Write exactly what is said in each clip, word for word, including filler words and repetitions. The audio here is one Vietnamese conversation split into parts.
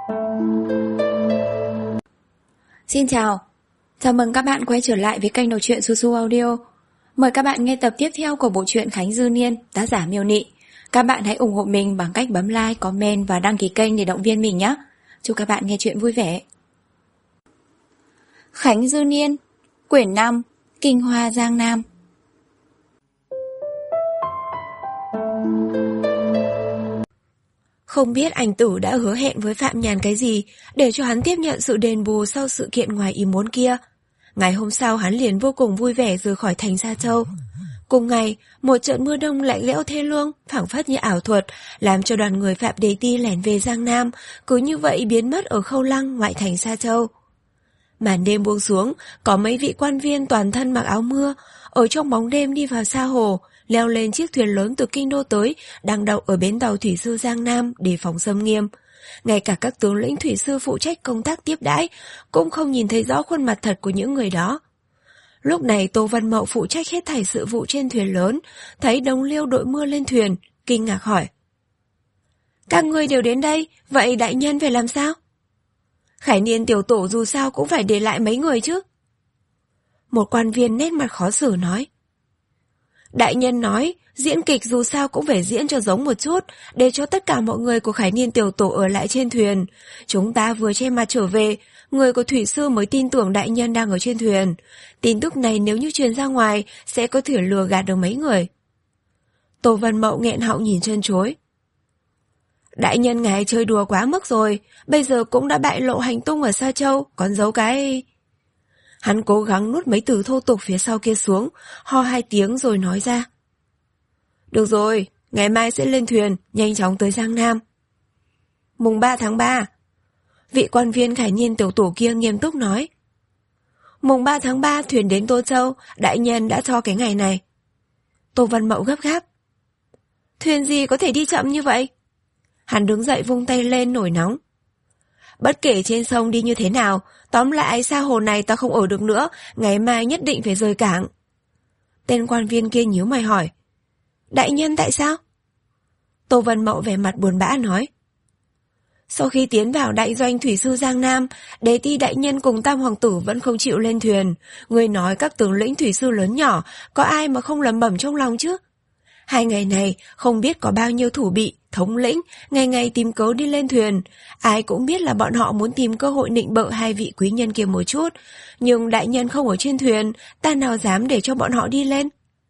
Xin chào, chào mừng các bạn quay trở lại với kênh đọc truyện Su Su Audio. Mời các bạn nghe tập tiếp theo của bộ truyện Khánh Dư Niên, tác giả Miêu Nị. Các bạn hãy ủng hộ mình bằng cách bấm like, comment và đăng ký kênh để động viên mình nhé. Chúc các bạn nghe truyện vui vẻ. Khánh Dư Niên, quyển năm, Kinh Hoa Giang Nam. Không biết anh Tử đã hứa hẹn với Phạm Nhàn cái gì để cho hắn tiếp nhận sự đền bù sau sự kiện ngoài ý muốn kia. Ngày hôm sau hắn liền vô cùng vui vẻ rời khỏi thành Sa Châu. Cùng ngày, một trận mưa đông lạnh lẽo thê lương, phảng phất như ảo thuật, làm cho đoàn người Phạm Đề Ti lẻn về Giang Nam, cứ như vậy biến mất ở Khâu Lăng ngoại thành Sa Châu. Màn đêm buông xuống, có mấy vị quan viên toàn thân mặc áo mưa, ở trong bóng đêm đi vào Sa Hồ, leo lên chiếc thuyền lớn từ kinh đô tới, đang đậu ở bến tàu thủy sư Giang Nam để phòng xâm nghiêm. Ngay cả các tướng lĩnh thủy sư phụ trách công tác tiếp đãi cũng không nhìn thấy rõ khuôn mặt thật của những người đó. Lúc này Tô Văn Mậu phụ trách hết thảy sự vụ trên thuyền lớn, thấy Đồng Liêu đội mưa lên thuyền, kinh ngạc hỏi: "Các ngươi đều đến đây, vậy đại nhân phải làm sao?" "Khải Niên tiểu tổ dù sao cũng phải để lại mấy người chứ." Một quan viên nét mặt khó xử nói: "Đại nhân nói, diễn kịch dù sao cũng phải diễn cho giống một chút, để cho tất cả mọi người của Khải Niên tiểu tổ ở lại trên thuyền. Chúng ta vừa che mặt trở về, người của thủy sư mới tin tưởng đại nhân đang ở trên thuyền. Tin tức này nếu như truyền ra ngoài, sẽ có thể lừa gạt được mấy người." Tô Văn Mậu nghẹn họng nhìn chân chối: "Đại nhân ngài chơi đùa quá mức rồi, bây giờ cũng đã bại lộ hành tung ở Sa Châu, còn giấu cái..." Hắn cố gắng nuốt mấy từ thô tục phía sau kia xuống, ho hai tiếng rồi nói ra: "Được rồi, ngày mai sẽ lên thuyền, nhanh chóng tới Giang Nam." "Mùng ba tháng ba. Vị quan viên Khải Niên tiểu tổ kia nghiêm túc nói: "Mùng ba tháng ba thuyền đến Tô Châu, đại nhân đã cho cái ngày này." Tô Văn Mậu gấp gáp: "Thuyền gì có thể đi chậm như vậy?" Hắn đứng dậy vung tay lên nổi nóng: "Bất kể trên sông đi như thế nào, tóm lại Sa Hồ này ta không ở được nữa, ngày mai nhất định phải rời cảng." Tên quan viên kia nhíu mày hỏi: "Đại nhân tại sao?" Tô Văn Mậu vẻ mặt buồn bã nói: "Sau khi tiến vào đại doanh thủy sư Giang Nam, Đề Ti đại nhân cùng Tam hoàng tử vẫn không chịu lên thuyền. Người nói các tướng lĩnh thủy sư lớn nhỏ, có ai mà không lẩm bẩm trong lòng chứ? Hai ngày này, không biết có bao nhiêu thủ bị, thống lĩnh, ngày ngày tìm cớ đi lên thuyền. Ai cũng biết là bọn họ muốn tìm cơ hội nịnh bợ hai vị quý nhân kia một chút. Nhưng đại nhân không ở trên thuyền, ta nào dám để cho bọn họ đi lên?"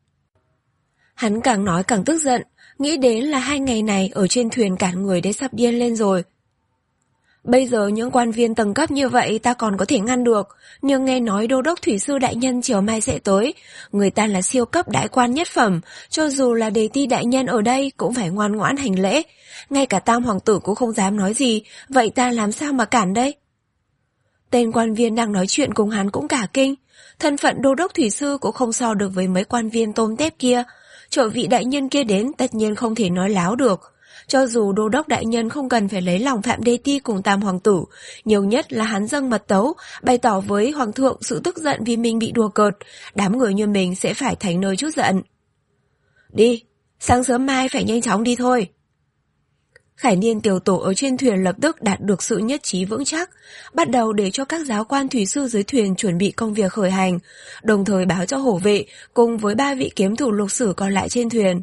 Hắn càng nói càng tức giận, nghĩ đến là hai ngày này ở trên thuyền cản người đấy sắp điên lên rồi. Bây giờ những quan viên tầng cấp như vậy ta còn có thể ngăn được, nhưng nghe nói đô đốc thủy sư đại nhân chiều mai sẽ tới, người ta là siêu cấp đại quan nhất phẩm, cho dù là Đề Ti đại nhân ở đây cũng phải ngoan ngoãn hành lễ, ngay cả Tam hoàng tử cũng không dám nói gì, vậy ta làm sao mà cản đây? Tên quan viên đang nói chuyện cùng hắn cũng cả kinh, thân phận đô đốc thủy sư cũng không so được với mấy quan viên tôm tép kia, chỗ vị đại nhân kia đến tất nhiên không thể nói láo được. Cho dù đô đốc đại nhân không cần phải lấy lòng Phạm Đề Ti cùng Tam hoàng tử, nhiều nhất là hắn dâng mật tấu, bày tỏ với hoàng thượng sự tức giận vì mình bị đùa cợt, đám người như mình sẽ phải thành nơi chút giận. "Đi, sáng sớm mai phải nhanh chóng đi thôi." Khải Niên tiểu tổ ở trên thuyền lập tức đạt được sự nhất trí vững chắc, bắt đầu để cho các giáo quan thủy sư dưới thuyền chuẩn bị công việc khởi hành, đồng thời báo cho hổ vệ cùng với ba vị kiếm thủ lục sử còn lại trên thuyền.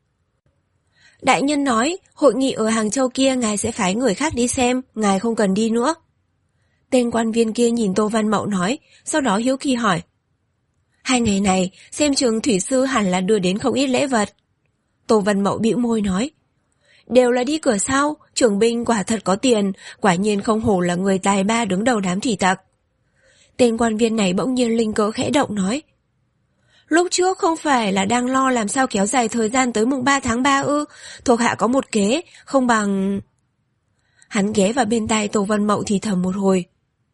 "Đại nhân nói, hội nghị ở Hàng Châu kia ngài sẽ phái người khác đi xem, ngài không cần đi nữa." Tên quan viên kia nhìn Tô Văn Mậu nói, sau đó hiếu kỳ hỏi: "Hai ngày này, xem chừng thủy sư hẳn là đưa đến không ít lễ vật." Tô Văn Mậu bĩu môi nói: "Đều là đi cửa sau, trưởng binh quả thật có tiền, quả nhiên không hổ là người tài ba đứng đầu đám thủy tặc." Tên quan viên này bỗng nhiên linh cữu khẽ động nói: "Lúc trước không phải là đang lo làm sao kéo dài thời gian tới mùng ba tháng ba ư? Thuộc hạ có một kế, không bằng..." Hắn ghé vào bên tai Tô Văn Mậu thì thầm một hồi: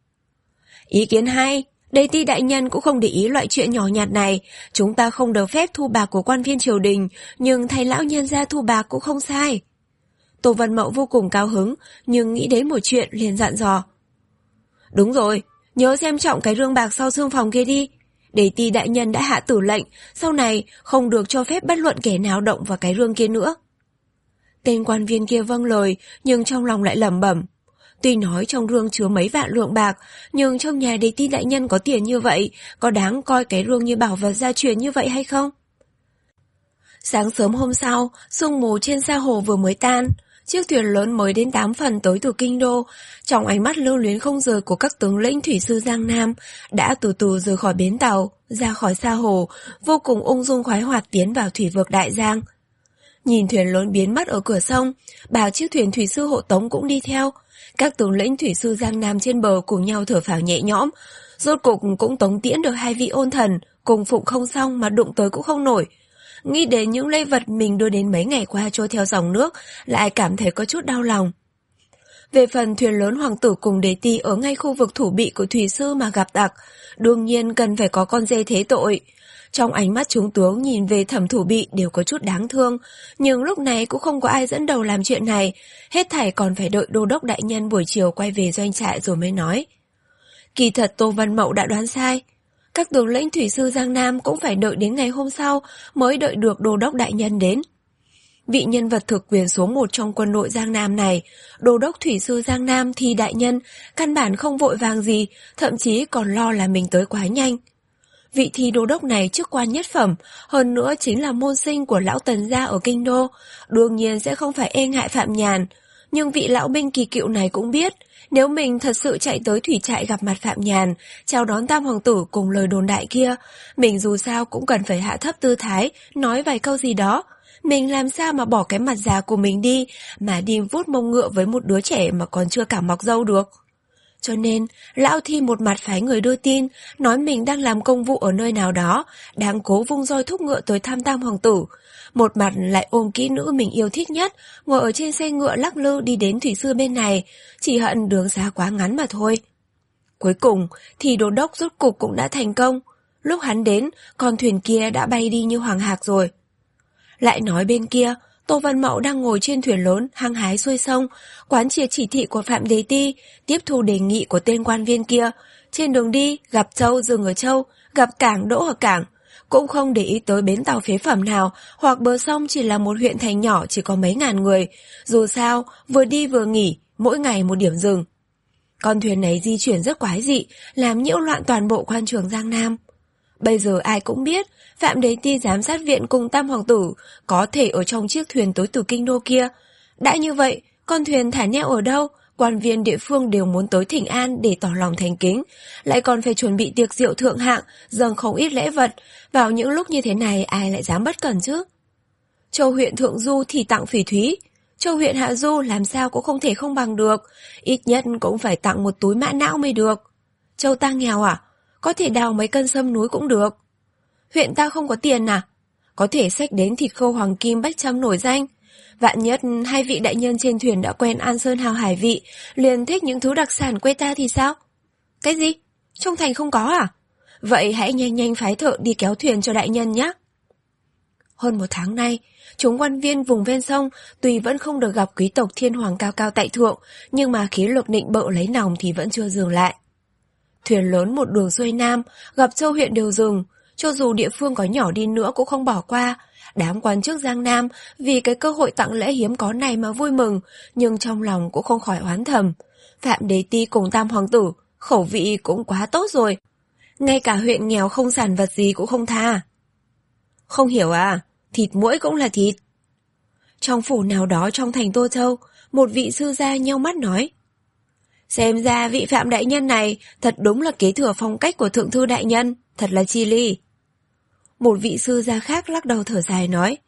"Ý kiến hay, Đề Ti đại nhân cũng không để ý loại chuyện nhỏ nhặt này, chúng ta không được phép thu bạc của quan viên triều đình, nhưng thay lão nhân ra thu bạc cũng không sai." Tô Văn Mậu vô cùng cao hứng, nhưng nghĩ đến một chuyện liền dặn dò: "Đúng rồi, nhớ xem trọng cái rương bạc sau xương phòng kia đi. Đề Ti đại nhân đã hạ tử lệnh, sau này không được cho phép bất luận kẻ nào động vào cái rương kia nữa." Tên quan viên kia vâng lời, nhưng trong lòng lại lẩm bẩm: Tuy nói trong rương chứa mấy vạn lượng bạc, nhưng trong nhà Đế Ti đại nhân có tiền như vậy, có đáng coi cái rương như bảo vật gia truyền như vậy hay không? Sáng sớm hôm sau, sương mù trên sa hồ vừa mới tan, chiếc thuyền lớn mới đến tám phần tới từ kinh đô, trong ánh mắt lưu luyến không rời của các tướng lĩnh thủy sư Giang Nam, đã từ từ rời khỏi bến tàu, ra khỏi sa hồ, vô cùng ung dung khoái hoạt tiến vào thủy vực Đại Giang. Nhìn thuyền lớn biến mất ở cửa sông, ba chiếc thuyền thủy sư hộ tống cũng đi theo. Các tướng lĩnh thủy sư Giang Nam trên bờ cùng nhau thở phào nhẹ nhõm, rốt cục cũng tống tiễn được hai vị ôn thần, cùng phụng không xong mà đụng tới cũng không nổi. Nghĩ đến những lễ vật mình đưa đến mấy ngày qua trôi theo dòng nước, lại cảm thấy có chút đau lòng. Về phần thuyền lớn hoàng tử cùng Đế Ti ở ngay khu vực thủ bị của thủy sư mà gặp đặc, đương nhiên cần phải có con dê thế tội. Trong ánh mắt chúng tướng nhìn về Thẩm thủ bị đều có chút đáng thương, nhưng lúc này cũng không có ai dẫn đầu làm chuyện này, hết thảy còn phải đợi đô đốc đại nhân buổi chiều quay về doanh trại rồi mới nói. Kỳ thật Tô Văn Mậu đã đoán sai. Các tướng lĩnh thủy sư Giang Nam cũng phải đợi đến ngày hôm sau mới đợi được đô đốc đại nhân đến. Vị nhân vật thực quyền số một trong quân đội Giang Nam này, đô đốc thủy sư Giang Nam Thi đại nhân, căn bản không vội vàng gì, thậm chí còn lo là mình tới quá nhanh. Vị Thi đô đốc này chức quan nhất phẩm, hơn nữa chính là môn sinh của lão Tần gia ở kinh đô, đương nhiên sẽ không phải e ngại Phạm Nhàn. Nhưng vị lão binh kỳ cựu này cũng biết, nếu mình thật sự chạy tới thủy trại gặp mặt Phạm Nhàn, chào đón Tam hoàng tử cùng lời đồn đại kia, mình dù sao cũng cần phải hạ thấp tư thái, nói vài câu gì đó. Mình làm sao mà bỏ cái mặt già của mình đi, mà đi vuốt mông ngựa với một đứa trẻ mà còn chưa cả mọc râu được. Cho nên, lão Thi một mặt phái người đưa tin, nói mình đang làm công vụ ở nơi nào đó, đang cố vung roi thúc ngựa tới thăm Tam hoàng tử. Một mặt lại ôm kỹ nữ mình yêu thích nhất, ngồi ở trên xe ngựa lắc lư đi đến thủy sư bên này, chỉ hận đường xa quá ngắn mà thôi. Cuối cùng, thì đô đốc rốt cục cũng đã thành công. Lúc hắn đến, con thuyền kia đã bay đi như hoàng hạc rồi. Lại nói bên kia, Tô Văn Mậu đang ngồi trên thuyền lớn, hăng hái xuôi sông, quán triệt chỉ thị của Phạm Đế Ti, tiếp thu đề nghị của tên quan viên kia. Trên đường đi, gặp châu dừng ở châu, gặp cảng đỗ ở cảng. Cũng không để ý tới bến tàu phế phẩm nào, hoặc bờ sông chỉ là một huyện thành nhỏ chỉ có mấy ngàn người. Dù sao, vừa đi vừa nghỉ, mỗi ngày một điểm dừng. Con thuyền này di chuyển rất quái dị, làm nhiễu loạn toàn bộ quan trường Giang Nam. Bây giờ ai cũng biết, Phạm Đế Ti giám sát viện cùng Tam hoàng tử có thể ở trong chiếc thuyền tối từ kinh đô kia. Đã như vậy, con thuyền thả neo ở đâu? Quan viên địa phương đều muốn tới thỉnh an để tỏ lòng thành kính, lại còn phải chuẩn bị tiệc rượu thượng hạng, dâng không ít lễ vật. Vào những lúc như thế này ai lại dám bất cẩn chứ? Châu huyện Thượng Du thì tặng phỉ thúy, Châu huyện Hạ Du làm sao cũng không thể không bằng được, ít nhất cũng phải tặng một túi mã não mới được. Châu ta nghèo à? Có thể đào mấy cân sâm núi cũng được. Huyện ta không có tiền à? Có thể xách đến thịt khô hoàng kim bách trăm nổi danh. Vạn nhất hai vị đại nhân trên thuyền đã quen An Sơn hào hải vị, liền thích những thứ đặc sản quê ta thì sao? Cái gì? Trong thành không có à? Vậy hãy nhanh nhanh phái thợ đi kéo thuyền cho đại nhân nhé. Hơn một tháng nay, chúng quan viên vùng ven sông tuy vẫn không được gặp quý tộc thiên hoàng cao cao tại thượng, nhưng mà khí lực định bợ lấy nòng thì vẫn chưa dừng lại. Thuyền lớn một đường xuôi nam, gặp châu huyện đều dừng, cho dù địa phương có nhỏ đi nữa cũng không bỏ qua. Đám quan chức Giang Nam vì cái cơ hội tặng lễ hiếm có này mà vui mừng, nhưng trong lòng cũng không khỏi oán thầm. Phạm Đế Ti cùng Tam hoàng tử, khẩu vị cũng quá tốt rồi. Ngay cả huyện nghèo không sản vật gì cũng không tha. Không hiểu à, thịt muỗi cũng là thịt. Trong phủ nào đó trong thành Tô Châu, một vị sư gia nheo mắt nói. Xem ra vị Phạm đại nhân này thật đúng là kế thừa phong cách của thượng thư đại nhân, thật là chi ly. Một vị sư gia khác lắc đầu thở dài nói.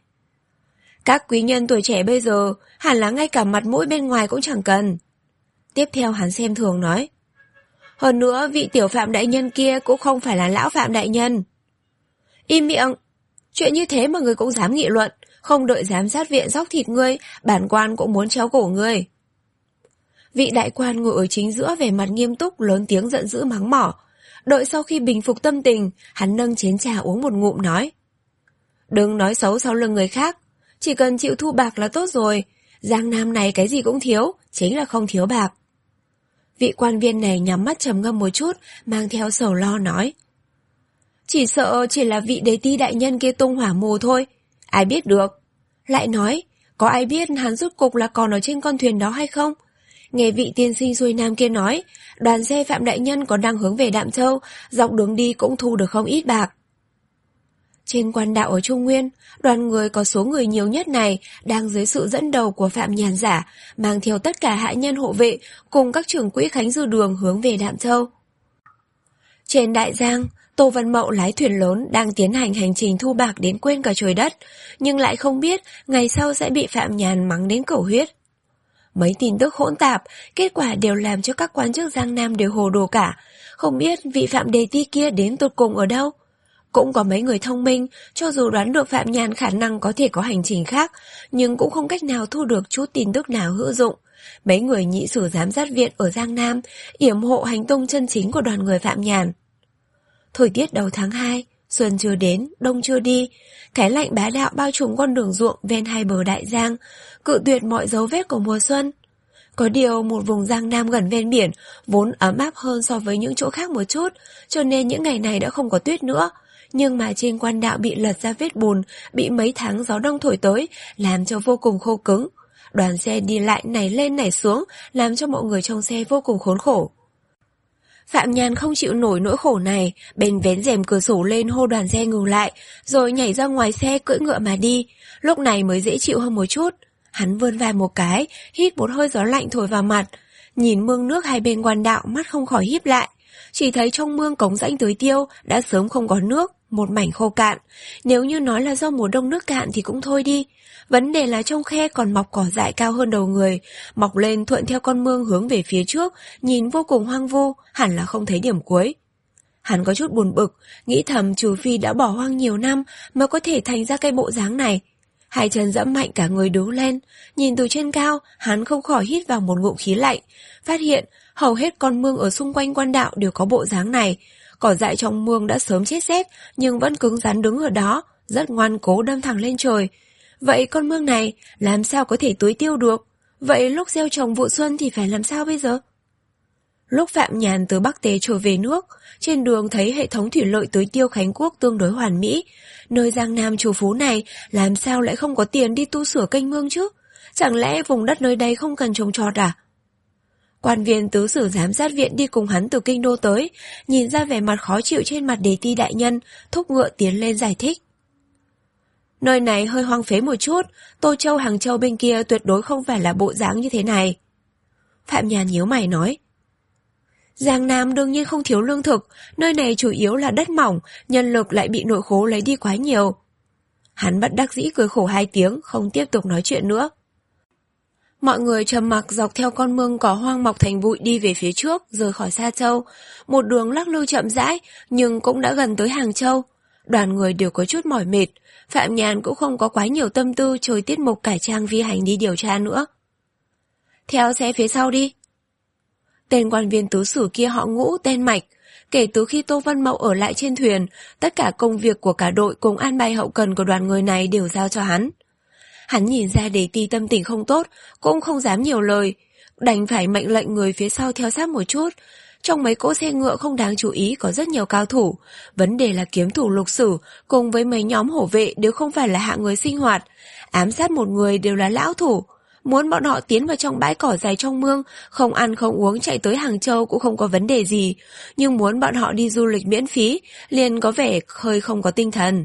Các quý nhân tuổi trẻ bây giờ hẳn là ngay cả mặt mũi bên ngoài cũng chẳng cần. Tiếp theo hắn xem thường nói. Hơn nữa vị tiểu Phạm đại nhân kia cũng không phải là lão Phạm đại nhân. Im miệng, chuyện như thế mà người cũng dám nghị luận, không đợi giám sát viện dóc thịt ngươi, bản quan cũng muốn treo cổ ngươi. Vị đại quan ngồi ở chính giữa vẻ mặt nghiêm túc lớn tiếng giận dữ mắng mỏ. Đợi sau khi bình phục tâm tình, hắn nâng chén trà uống một ngụm nói. Đừng nói xấu sau lưng người khác, chỉ cần chịu thu bạc là tốt rồi. Giang Nam này cái gì cũng thiếu, chính là không thiếu bạc. Vị quan viên này nhắm mắt trầm ngâm một chút, mang theo sầu lo nói. Chỉ sợ chỉ là vị Đế Ti đại nhân kia tung hỏa mù thôi, ai biết được. Lại nói, có ai biết hắn rốt cục là còn ở trên con thuyền đó hay không? Nghe vị tiên sinh xuôi nam kia nói, đoàn xe Phạm đại nhân còn đang hướng về Đạm Châu, dọc đường đi cũng thu được không ít bạc. Trên quan đạo ở Trung Nguyên, đoàn người có số người nhiều nhất này đang dưới sự dẫn đầu của Phạm Nhàn Giả, mang theo tất cả hạ nhân hộ vệ cùng các trưởng quỹ Khánh Dư Đường hướng về Đạm Châu. Trên Đại Giang, Tô Văn Mậu lái thuyền lớn đang tiến hành hành trình thu bạc đến quên cả trời đất, nhưng lại không biết ngày sau sẽ bị Phạm Nhàn mắng đến cầu huyết. Mấy tin tức hỗn tạp, kết quả đều làm cho các quan chức Giang Nam đều hồ đồ cả, không biết vị Phạm Đề Ti kia đến tột cùng ở đâu. Cũng có mấy người thông minh, cho dù đoán được Phạm Nhàn khả năng có thể có hành trình khác, nhưng cũng không cách nào thu được chút tin tức nào hữu dụng. Mấy người nhị sử giám sát viện ở Giang Nam yểm hộ hành tung chân chính của đoàn người Phạm Nhàn. Thời tiết đầu tháng hai, xuân chưa đến, đông chưa đi, cái lạnh bá đạo bao trùm con đường ruộng ven hai bờ Đại Giang, cự tuyệt mọi dấu vết của mùa xuân. Có điều một vùng Giang Nam gần ven biển vốn ấm áp hơn so với những chỗ khác một chút, cho nên những ngày này đã không có tuyết nữa. Nhưng mà trên quan đạo bị lật ra vết bùn, bị mấy tháng gió đông thổi tới, làm cho vô cùng khô cứng. Đoàn xe đi lại nảy lên nảy xuống, làm cho mọi người trong xe vô cùng khốn khổ. Phạm Nhàn không chịu nổi nỗi khổ này, bèn vén rèm cửa sổ lên hô đoàn xe ngừng lại, rồi nhảy ra ngoài xe cưỡi ngựa mà đi, lúc này mới dễ chịu hơn một chút. Hắn vươn vai một cái, hít một hơi gió lạnh thổi vào mặt, nhìn mương nước hai bên quan đạo mắt không khỏi híp lại, chỉ thấy trong mương cống rãnh tưới tiêu đã sớm không có nước, một mảnh khô cạn. Nếu như nói là do mùa đông nước cạn thì cũng thôi đi, vấn đề là trong khe còn mọc cỏ dại cao hơn đầu người, mọc lên thuận theo con mương hướng về phía trước, nhìn vô cùng hoang vu, hẳn là không thấy điểm cuối. Hắn có chút buồn bực, nghĩ thầm trừ phi đã bỏ hoang nhiều năm mới có thể thành ra cái bộ dáng này. Hai chân dẫm mạnh cả người đứng lên, nhìn từ trên cao, hắn không khỏi hít vào một ngụm khí lạnh, phát hiện hầu hết con mương ở xung quanh quan đạo đều có bộ dáng này. Cỏ dại trong mương đã sớm chết rét, nhưng vẫn cứng rắn đứng ở đó, rất ngoan cố đâm thẳng lên trời. Vậy con mương này làm sao có thể tưới tiêu được? Vậy lúc gieo trồng vụ xuân thì phải làm sao bây giờ? Lúc Phạm Nhàn từ Bắc Tế trở về nước, trên đường thấy hệ thống thủy lợi tưới tiêu Khánh Quốc tương đối hoàn mỹ. Nơi Giang Nam trù phú này làm sao lại không có tiền đi tu sửa kênh mương chứ? Chẳng lẽ vùng đất nơi đây không cần trồng trọt à? Quan viên tứ sử giám sát viện đi cùng hắn từ kinh đô tới, nhìn ra vẻ mặt khó chịu trên mặt Đề Ti đại nhân, thúc ngựa tiến lên giải thích. Nơi này hơi hoang phế một chút, Tô Châu Hàng Châu bên kia tuyệt đối không phải là bộ dáng như thế này. Phạm Nhàn nhíu mày nói. Giang Nam đương nhiên không thiếu lương thực, nơi này chủ yếu là đất mỏng, nhân lực lại bị nội khố lấy đi quá nhiều. Hắn bất đắc dĩ cười khổ hai tiếng, không tiếp tục nói chuyện nữa. Mọi người trầm mặc dọc theo con mương cỏ hoang mọc thành bụi đi về phía trước, rời khỏi Sa Châu. Một đường lắc lư chậm rãi, nhưng cũng đã gần tới Hàng Châu. Đoàn người đều có chút mỏi mệt, Phạm Nhàn cũng không có quá nhiều tâm tư chơi tiết mục cải trang vi hành đi điều tra nữa. Theo xe phía sau đi. Tên quan viên tứ sử kia họ Ngũ tên Mạch. Kể từ khi Tô Văn Mậu ở lại trên thuyền, tất cả công việc của cả đội cùng an bài hậu cần của đoàn người này đều giao cho hắn. Hắn nhìn ra Đề Ti tâm tình không tốt, cũng không dám nhiều lời, đành phải mệnh lệnh người phía sau theo sát một chút. Trong mấy cỗ xe ngựa không đáng chú ý có rất nhiều cao thủ, vấn đề là kiếm thủ Lục Sử cùng với mấy nhóm hổ vệ đều không phải là hạng người sinh hoạt, ám sát một người đều là lão thủ. Muốn bọn họ tiến vào trong bãi cỏ dài trong mương, không ăn không uống chạy tới Hàng Châu cũng không có vấn đề gì, nhưng muốn bọn họ đi du lịch miễn phí, liền có vẻ hơi không có tinh thần.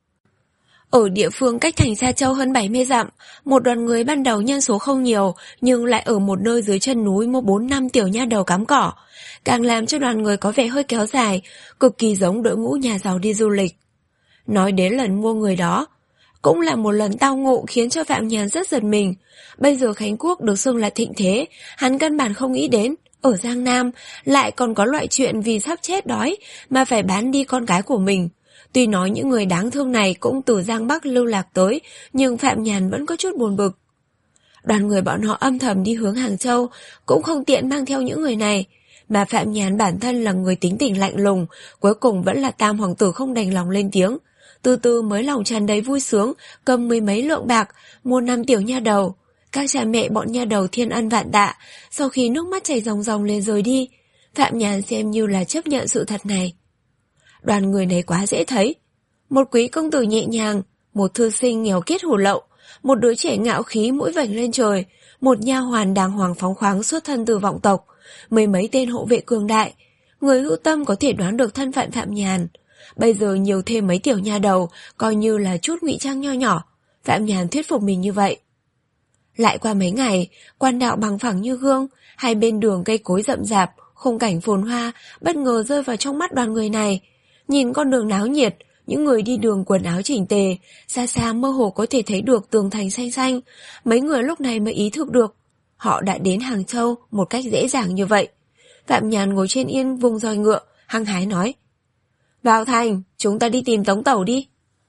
Ở địa phương cách thành Sa Châu hơn bảy mươi dặm, một đoàn người ban đầu nhân số không nhiều, nhưng lại ở một nơi dưới chân núi mua bốn năm tiểu nha đầu cắm cỏ, càng làm cho đoàn người có vẻ hơi kéo dài, cực kỳ giống đội ngũ nhà giàu đi du lịch. Nói đến lần mua người đó, cũng là một lần tao ngộ khiến cho Phạm Nhàn rất giật mình. Bây giờ Khánh Quốc được xưng là thịnh thế, hắn căn bản không nghĩ đến, ở Giang Nam lại còn có loại chuyện vì sắp chết đói mà phải bán đi con gái của mình. Tuy nói những người đáng thương này cũng từ Giang Bắc lưu lạc tới, nhưng Phạm Nhàn vẫn có chút buồn bực. Đoàn người bọn họ âm thầm đi hướng Hàng Châu, cũng không tiện mang theo những người này. Mà Phạm Nhàn bản thân là người tính tình lạnh lùng, cuối cùng vẫn là Tam hoàng tử không đành lòng lên tiếng. Từ từ mới lòng tràn đầy vui sướng, cầm mười mấy lượng bạc, mua năm tiểu nha đầu. Các cha mẹ bọn nha đầu thiên ân vạn tạ, sau khi nước mắt chảy ròng ròng lên rời đi, Phạm Nhàn xem như là chấp nhận sự thật này. Đoàn người này quá dễ thấy. Một quý công tử nhẹ nhàng, một thư sinh nghèo kiết hủ lậu, một đứa trẻ ngạo khí mũi vểnh lên trời, một nha hoàn đàng hoàng phóng khoáng xuất thân từ vọng tộc, mười mấy tên hộ vệ cường đại. Người hữu tâm có thể đoán được thân phận Phạm Nhàn. Bây giờ nhiều thêm mấy tiểu nha đầu, coi như là chút ngụy trang nho nhỏ. Phạm Nhàn thuyết phục mình như vậy. Lại qua mấy ngày, quan đạo bằng phẳng như gương, hai bên đường cây cối rậm rạp, khung cảnh phồn hoa, bất ngờ rơi vào trong mắt đoàn người này. Nhìn con đường náo nhiệt, những người đi đường quần áo chỉnh tề, xa xa mơ hồ có thể thấy được tường thành xanh xanh. Mấy người lúc này mới ý thức được, họ đã đến Hàng Châu một cách dễ dàng như vậy. Phạm Nhàn ngồi trên yên vùng roi ngựa, hăng hái nói: "Vào thành, chúng ta đi tìm Tống Tẩu đi."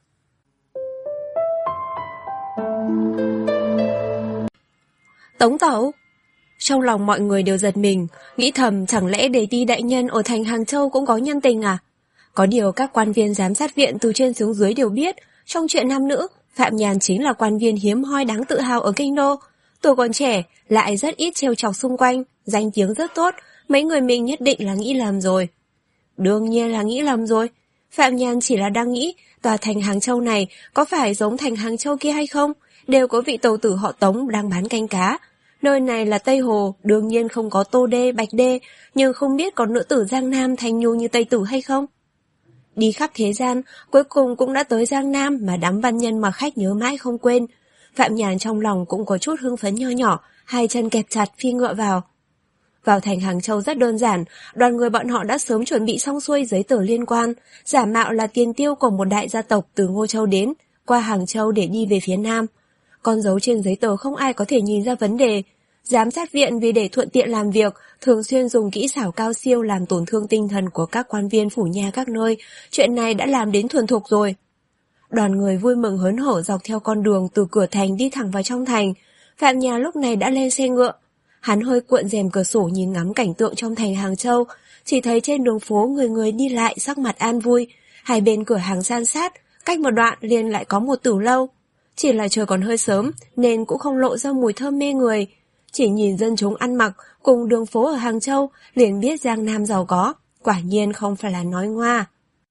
Tống Tẩu? Trong lòng mọi người đều giật mình, nghĩ thầm chẳng lẽ đề ti đại nhân ở thành Hàng Châu cũng có nhân tình à? Có điều các quan viên giám sát viện từ trên xuống dưới đều biết, trong chuyện nam nữ, Phạm Nhàn chính là quan viên hiếm hoi đáng tự hào ở kinh đô. Tuổi còn trẻ, lại rất ít trêu chọc xung quanh, danh tiếng rất tốt, mấy người mình nhất định là nghĩ lầm rồi. Đương nhiên là nghĩ lầm rồi. Phạm Nhàn chỉ là đang nghĩ, tòa thành Hàng Châu này có phải giống thành Hàng Châu kia hay không? Đều có vị tàu tử họ Tống đang bán canh cá. Nơi này là Tây Hồ, đương nhiên không có Tô Đê, Bạch Đê, nhưng không biết có nữ tử Giang Nam thanh nhu như Tây Tử hay không? Đi khắp thế gian, cuối cùng cũng đã tới Giang Nam mà đám văn nhân mà khách nhớ mãi không quên. Phạm Nhàn trong lòng cũng có chút hưng phấn nho nhỏ, hai chân kẹp chặt phi ngựa vào. Vào thành Hàng Châu rất đơn giản, đoàn người bọn họ đã sớm chuẩn bị xong xuôi giấy tờ liên quan, giả mạo là tiền tiêu của một đại gia tộc từ Ngô Châu đến, qua Hàng Châu để đi về phía Nam. Con dấu trên giấy tờ không ai có thể nhìn ra vấn đề. Giám sát viện vì để thuận tiện làm việc, thường xuyên dùng kỹ xảo cao siêu làm tổn thương tinh thần của các quan viên phủ nha các nơi, chuyện này đã làm đến thuần thục rồi. Đoàn người vui mừng hớn hở dọc theo con đường từ cửa thành đi thẳng vào trong thành. Phạm Nhàn lúc này đã lên xe ngựa. Hắn hơi cuộn rèm cửa sổ nhìn ngắm cảnh tượng trong thành Hàng Châu, chỉ thấy trên đường phố người người đi lại sắc mặt an vui, hai bên cửa hàng san sát, cách một đoạn liền lại có một tử lâu. Chỉ là trời còn hơi sớm nên cũng không lộ ra mùi thơm mê người. Chỉ nhìn dân chúng ăn mặc cùng đường phố ở Hàng Châu liền biết Giang Nam giàu có, quả nhiên không phải là nói ngoa.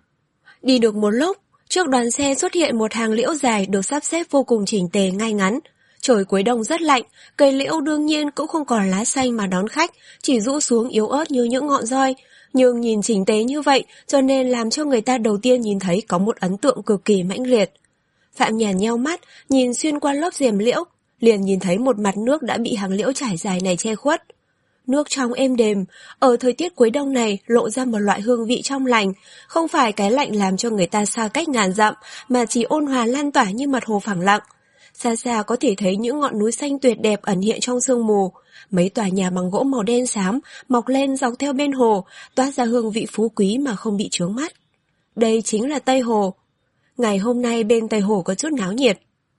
Đi được một lúc, trước đoàn xe xuất hiện một hàng liễu dài được sắp xếp vô cùng chỉnh tề ngay ngắn. Trời cuối đông rất lạnh, cây liễu đương nhiên cũng không còn lá xanh mà đón khách, chỉ rũ xuống yếu ớt như những ngọn roi. Nhưng nhìn chỉnh tề như vậy cho nên làm cho người ta đầu tiên nhìn thấy có một ấn tượng cực kỳ mãnh liệt. Phạm Nhàn nheo mắt, nhìn xuyên qua lớp rèm liễu, liền nhìn thấy một mặt nước đã bị hàng liễu trải dài này che khuất. Nước trong êm đềm, ở thời tiết cuối đông này lộ ra một loại hương vị trong lành, không phải cái lạnh làm cho người ta xa cách ngàn dặm, mà chỉ ôn hòa lan tỏa như mặt hồ phẳng lặng. Xa xa có thể thấy những ngọn núi xanh tuyệt đẹp ẩn hiện trong sương mù, mấy tòa nhà bằng gỗ màu đen xám mọc lên dọc theo bên hồ, toát ra hương vị phú quý mà không bị chướng mắt. Đây chính là Tây Hồ. Ngày hôm nay bên Tây Hồ có chút náo nhiệt.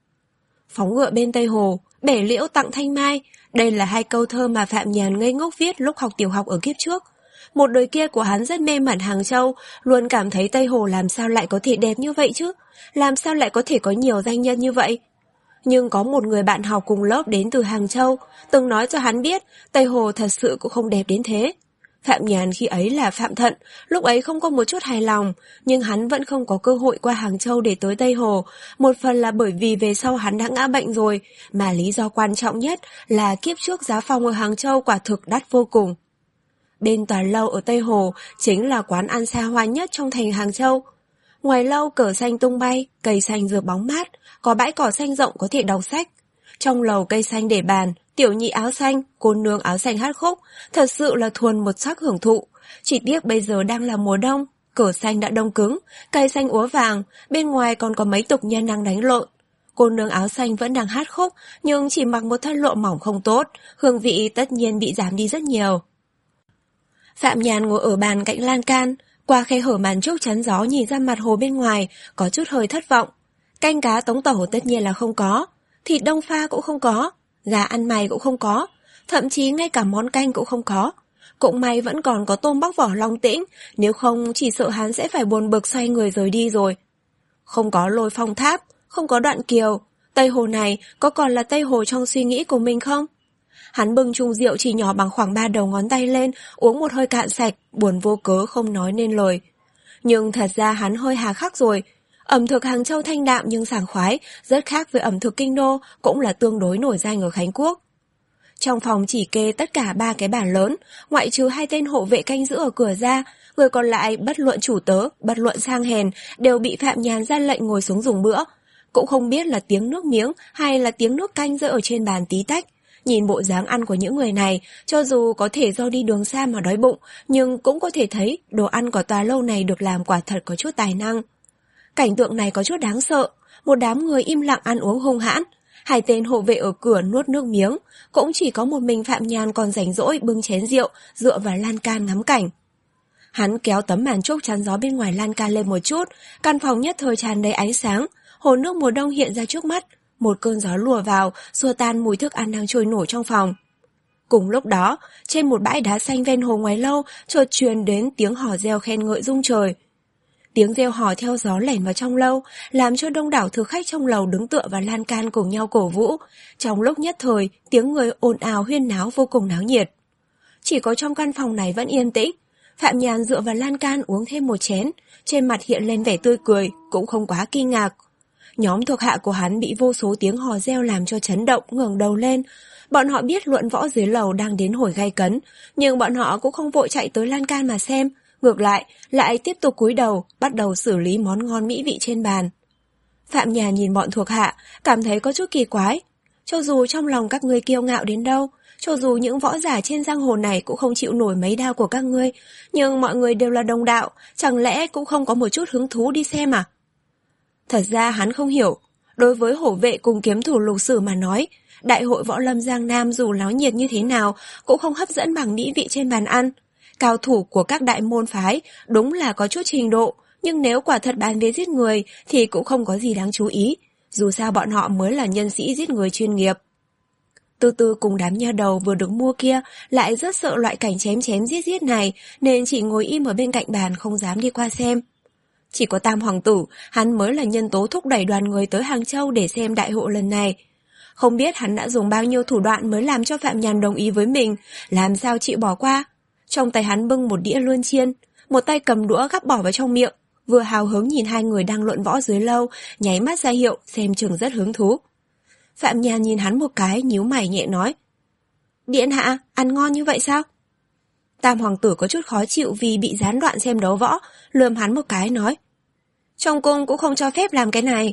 Phóng ngựa bên Tây Hồ, bẻ liễu tặng thanh mai, đây là hai câu thơ mà Phạm Nhàn ngây ngốc viết lúc học tiểu học ở kiếp trước. Một đời kia của hắn rất mê mẩn Hàng Châu, luôn cảm thấy Tây Hồ làm sao lại có thể đẹp như vậy chứ, làm sao lại có thể có nhiều danh nhân như vậy. Nhưng có một người bạn học cùng lớp đến từ Hàng Châu, từng nói cho hắn biết Tây Hồ thật sự cũng không đẹp đến thế. Phạm Nhàn khi ấy là Phạm Thận, lúc ấy không có một chút hài lòng, nhưng hắn vẫn không có cơ hội qua Hàng Châu để tới Tây Hồ, một phần là bởi vì về sau hắn đã ngã bệnh rồi, mà lý do quan trọng nhất là kiếp trước giá phòng ở Hàng Châu quả thực đắt vô cùng. Bên tòa lâu ở Tây Hồ chính là quán ăn xa hoa nhất trong thành Hàng Châu. Ngoài lâu cờ xanh tung bay, cây xanh rực bóng mát, có bãi cỏ xanh rộng có thể đọc sách. Trong lầu cây xanh để bàn, tiểu nhị áo xanh, cô nương áo xanh hát khúc, thật sự là thuần một sắc hưởng thụ. Chỉ tiếc bây giờ đang là mùa đông, cờ xanh đã đông cứng, cây xanh úa vàng, bên ngoài còn có mấy tục nhân đang đánh lộn. Cô nương áo xanh vẫn đang hát khúc, nhưng chỉ mặc một thân lộ mỏng không tốt, hương vị tất nhiên bị giảm đi rất nhiều. Phạm Nhàn ngồi ở bàn cạnh lan can, qua khe hở màn trúc chắn gió nhìn ra mặt hồ bên ngoài, có chút hơi thất vọng. Canh cá Tống Tẩu tất nhiên là không có, thịt đông pha cũng không có, gà ăn mày cũng không có, thậm chí ngay cả món canh cũng không có. Cũng may vẫn còn có tôm bóc vỏ Long Tĩnh, nếu không chỉ sợ hắn sẽ phải buồn bực xoay người rời đi rồi. Không có Lôi Phong Tháp, không có Đoạn Kiều, Tây Hồ này có còn là Tây Hồ trong suy nghĩ của mình không? Hắn bưng chung rượu chỉ nhỏ bằng khoảng ba đầu ngón tay lên, uống một hơi cạn sạch, buồn vô cớ không nói nên lời. Nhưng thật ra hắn hơi hà khắc rồi. Ẩm thực Hàng Châu thanh đạm nhưng sảng khoái, rất khác với ẩm thực kinh đô, cũng là tương đối nổi danh ở Khánh Quốc. Trong phòng chỉ kê tất cả ba cái bàn lớn, ngoại trừ hai tên hộ vệ canh giữ ở cửa ra, người còn lại bất luận chủ tớ, bất luận sang hèn, đều bị Phạm Nhàn ra lệnh ngồi xuống dùng bữa. Cũng không biết là tiếng nước miếng hay là tiếng nước canh rơi ở trên bàn tí tách. Nhìn bộ dáng ăn của những người này, cho dù có thể do đi đường xa mà đói bụng, nhưng cũng có thể thấy đồ ăn của tòa lâu này được làm quả thật có chút tài năng. Cảnh tượng này có chút đáng sợ, một đám người im lặng ăn uống hung hãn. Hai tên hộ vệ ở cửa nuốt nước miếng, cũng chỉ có một mình Phạm Nhàn còn rảnh rỗi bưng chén rượu, dựa vào lan can ngắm cảnh. Hắn kéo tấm màn trúc chắn gió bên ngoài lan can lên một chút, căn phòng nhất thời tràn đầy ánh sáng, hồ nước mùa đông hiện ra trước mắt, một cơn gió lùa vào, xua tan mùi thức ăn đang trôi nổi trong phòng. Cùng lúc đó, trên một bãi đá xanh ven hồ ngoài lâu, chợt truyền đến tiếng hò reo khen ngợi rung trời. Tiếng reo hò theo gió lẻn vào trong lâu, làm cho đông đảo thực khách trong lầu đứng tựa vào lan can cùng nhau cổ vũ. Trong lúc nhất thời, tiếng người ồn ào huyên náo vô cùng náo nhiệt. Chỉ có trong căn phòng này vẫn yên tĩnh. Phạm Nhàn dựa vào lan can uống thêm một chén, trên mặt hiện lên vẻ tươi cười, cũng không quá kinh ngạc. Nhóm thuộc hạ của hắn bị vô số tiếng hò reo làm cho chấn động, ngẩng đầu lên. Bọn họ biết luận võ dưới lầu đang đến hồi gay cấn, nhưng bọn họ cũng không vội chạy tới lan can mà xem. Ngược lại, lại tiếp tục cúi đầu, bắt đầu xử lý món ngon mỹ vị trên bàn. Phạm Nhàn nhìn bọn thuộc hạ, cảm thấy có chút kỳ quái. Cho dù trong lòng các ngươi kiêu ngạo đến đâu, cho dù những võ giả trên giang hồ này cũng không chịu nổi mấy đao của các ngươi, nhưng mọi người đều là đồng đạo, chẳng lẽ cũng không có một chút hứng thú đi xem à? Thật ra hắn không hiểu, đối với hổ vệ cùng kiếm thủ Lục Sử mà nói, đại hội võ lâm Giang Nam dù náo nhiệt như thế nào cũng không hấp dẫn bằng mỹ vị trên bàn ăn. Cao thủ của các đại môn phái đúng là có chút trình độ, nhưng nếu quả thật bàn về giết người thì cũng không có gì đáng chú ý, dù sao bọn họ mới là nhân sĩ giết người chuyên nghiệp. Từ từ cùng đám nha đầu vừa được mua kia lại rất sợ loại cảnh chém chém giết giết này, nên chỉ ngồi im ở bên cạnh bàn không dám đi qua xem. Chỉ có Tam Hoàng Tử, hắn mới là nhân tố thúc đẩy đoàn người tới Hàng Châu để xem đại hội lần này. Không biết hắn đã dùng bao nhiêu thủ đoạn mới làm cho Phạm Nhàn đồng ý với mình, làm sao chịu bỏ qua. Trong tay hắn bưng một đĩa luân chiên, một tay cầm đũa gắp bỏ vào trong miệng, vừa hào hứng nhìn hai người đang luận võ dưới lâu, nháy mắt ra hiệu xem chừng rất hứng thú. Phạm Nhàn nhìn hắn một cái, nhíu mày nhẹ nói: Điện hạ, ăn ngon như vậy sao? Tam Hoàng Tử có chút khó chịu vì bị gián đoạn xem đấu võ, lườm hắn một cái nói: Trong cung cũng không cho phép làm cái này.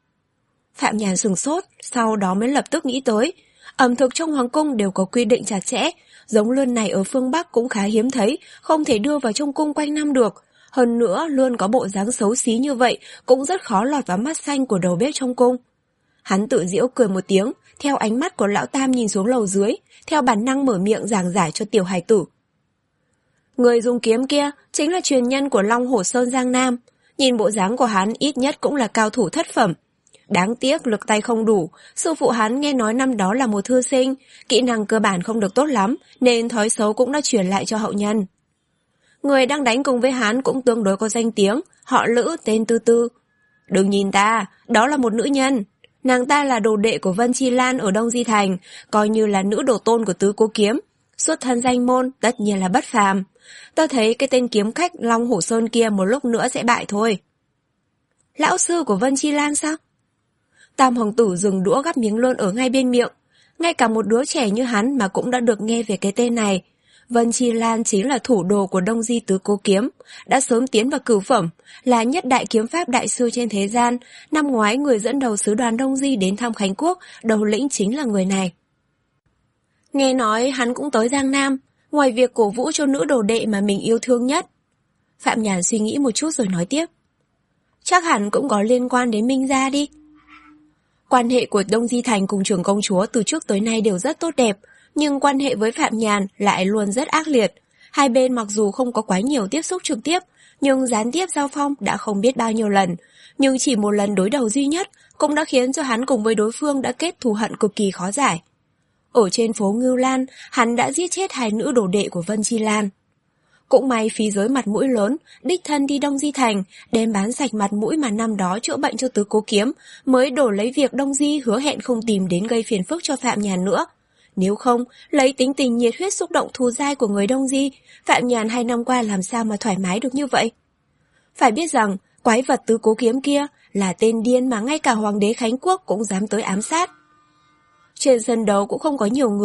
Phạm Nhàn sừng sốt, sau đó mới lập tức nghĩ tới, ẩm thực trong hoàng cung đều có quy định chặt chẽ, giống lươn này ở phương Bắc cũng khá hiếm thấy, không thể đưa vào trong cung quanh năm được. Hơn nữa, lươn có bộ dáng xấu xí như vậy cũng rất khó lọt vào mắt xanh của đầu bếp trong cung. Hắn tự giễu cười một tiếng, theo ánh mắt của lão Tam nhìn xuống lầu dưới, theo bản năng mở miệng giảng giải cho tiểu hài tử. Người dùng kiếm kia chính là truyền nhân của Long Hổ Sơn Giang Nam, nhìn bộ dáng của hắn ít nhất cũng là cao thủ thất phẩm. Đáng tiếc lực tay không đủ, sư phụ hắn nghe nói năm đó là một thư sinh, kỹ năng cơ bản không được tốt lắm, nên thói xấu cũng đã truyền lại cho hậu nhân. Người đang đánh cùng với hắn cũng tương đối có danh tiếng, họ Lữ tên Tư Tư. Đừng nhìn ta, đó là một nữ nhân. Nàng ta là đồ đệ của Vân Chi Lan ở Đông Di Thành, coi như là nữ đồ tôn của Tứ Cố Kiếm. Xuất thân danh môn, tất nhiên là bất phàm. Ta thấy cái tên kiếm khách Long Hổ Sơn kia một lúc nữa sẽ bại thôi. Lão sư của Vân Chi Lan sao? Tam Hoàng Tử dừng đũa gắp miếng lươn ở ngay bên miệng. Ngay cả một đứa trẻ như hắn mà cũng đã được nghe về cái tên này. Vân Chi Lan chính là thủ đồ của Đông Di Tứ Cố Kiếm, đã sớm tiến vào cửu phẩm, là nhất đại kiếm pháp đại sư trên thế gian. Năm ngoái người dẫn đầu sứ đoàn Đông Di đến thăm Khánh Quốc, đầu lĩnh chính là người này. Nghe nói hắn cũng tới Giang Nam, ngoài việc cổ vũ cho nữ đồ đệ mà mình yêu thương nhất. Phạm Nhàn suy nghĩ một chút rồi nói tiếp. Chắc hẳn cũng có liên quan đến Minh gia đi. Quan hệ của Đông Di Thành cùng trưởng công chúa từ trước tới nay đều rất tốt đẹp, nhưng quan hệ với Phạm Nhàn lại luôn rất ác liệt. Hai bên mặc dù không có quá nhiều tiếp xúc trực tiếp, nhưng gián tiếp giao phong đã không biết bao nhiêu lần. Nhưng chỉ một lần đối đầu duy nhất cũng đã khiến cho hắn cùng với đối phương đã kết thù hận cực kỳ khó giải. Ở trên phố Ngưu Lan, hắn đã giết chết hai nữ đồ đệ của Vân Chi Lan. Cũng may phí giới mặt mũi lớn, đích thân đi Đông Di Thành, đem bán sạch mặt mũi mà năm đó chữa bệnh cho Tứ Cố Kiếm, mới đổ lấy việc Đông Di hứa hẹn không tìm đến gây phiền phức cho Phạm Nhàn nữa. Nếu không, lấy tính tình nhiệt huyết xúc động thù dai của người Đông Di, Phạm Nhàn hai năm qua làm sao mà thoải mái được như vậy? Phải biết rằng, quái vật Tứ Cố Kiếm kia là tên điên mà ngay cả Hoàng đế Khánh Quốc cũng dám tới ám sát. Trên sân đấu cũng không có nhiều người,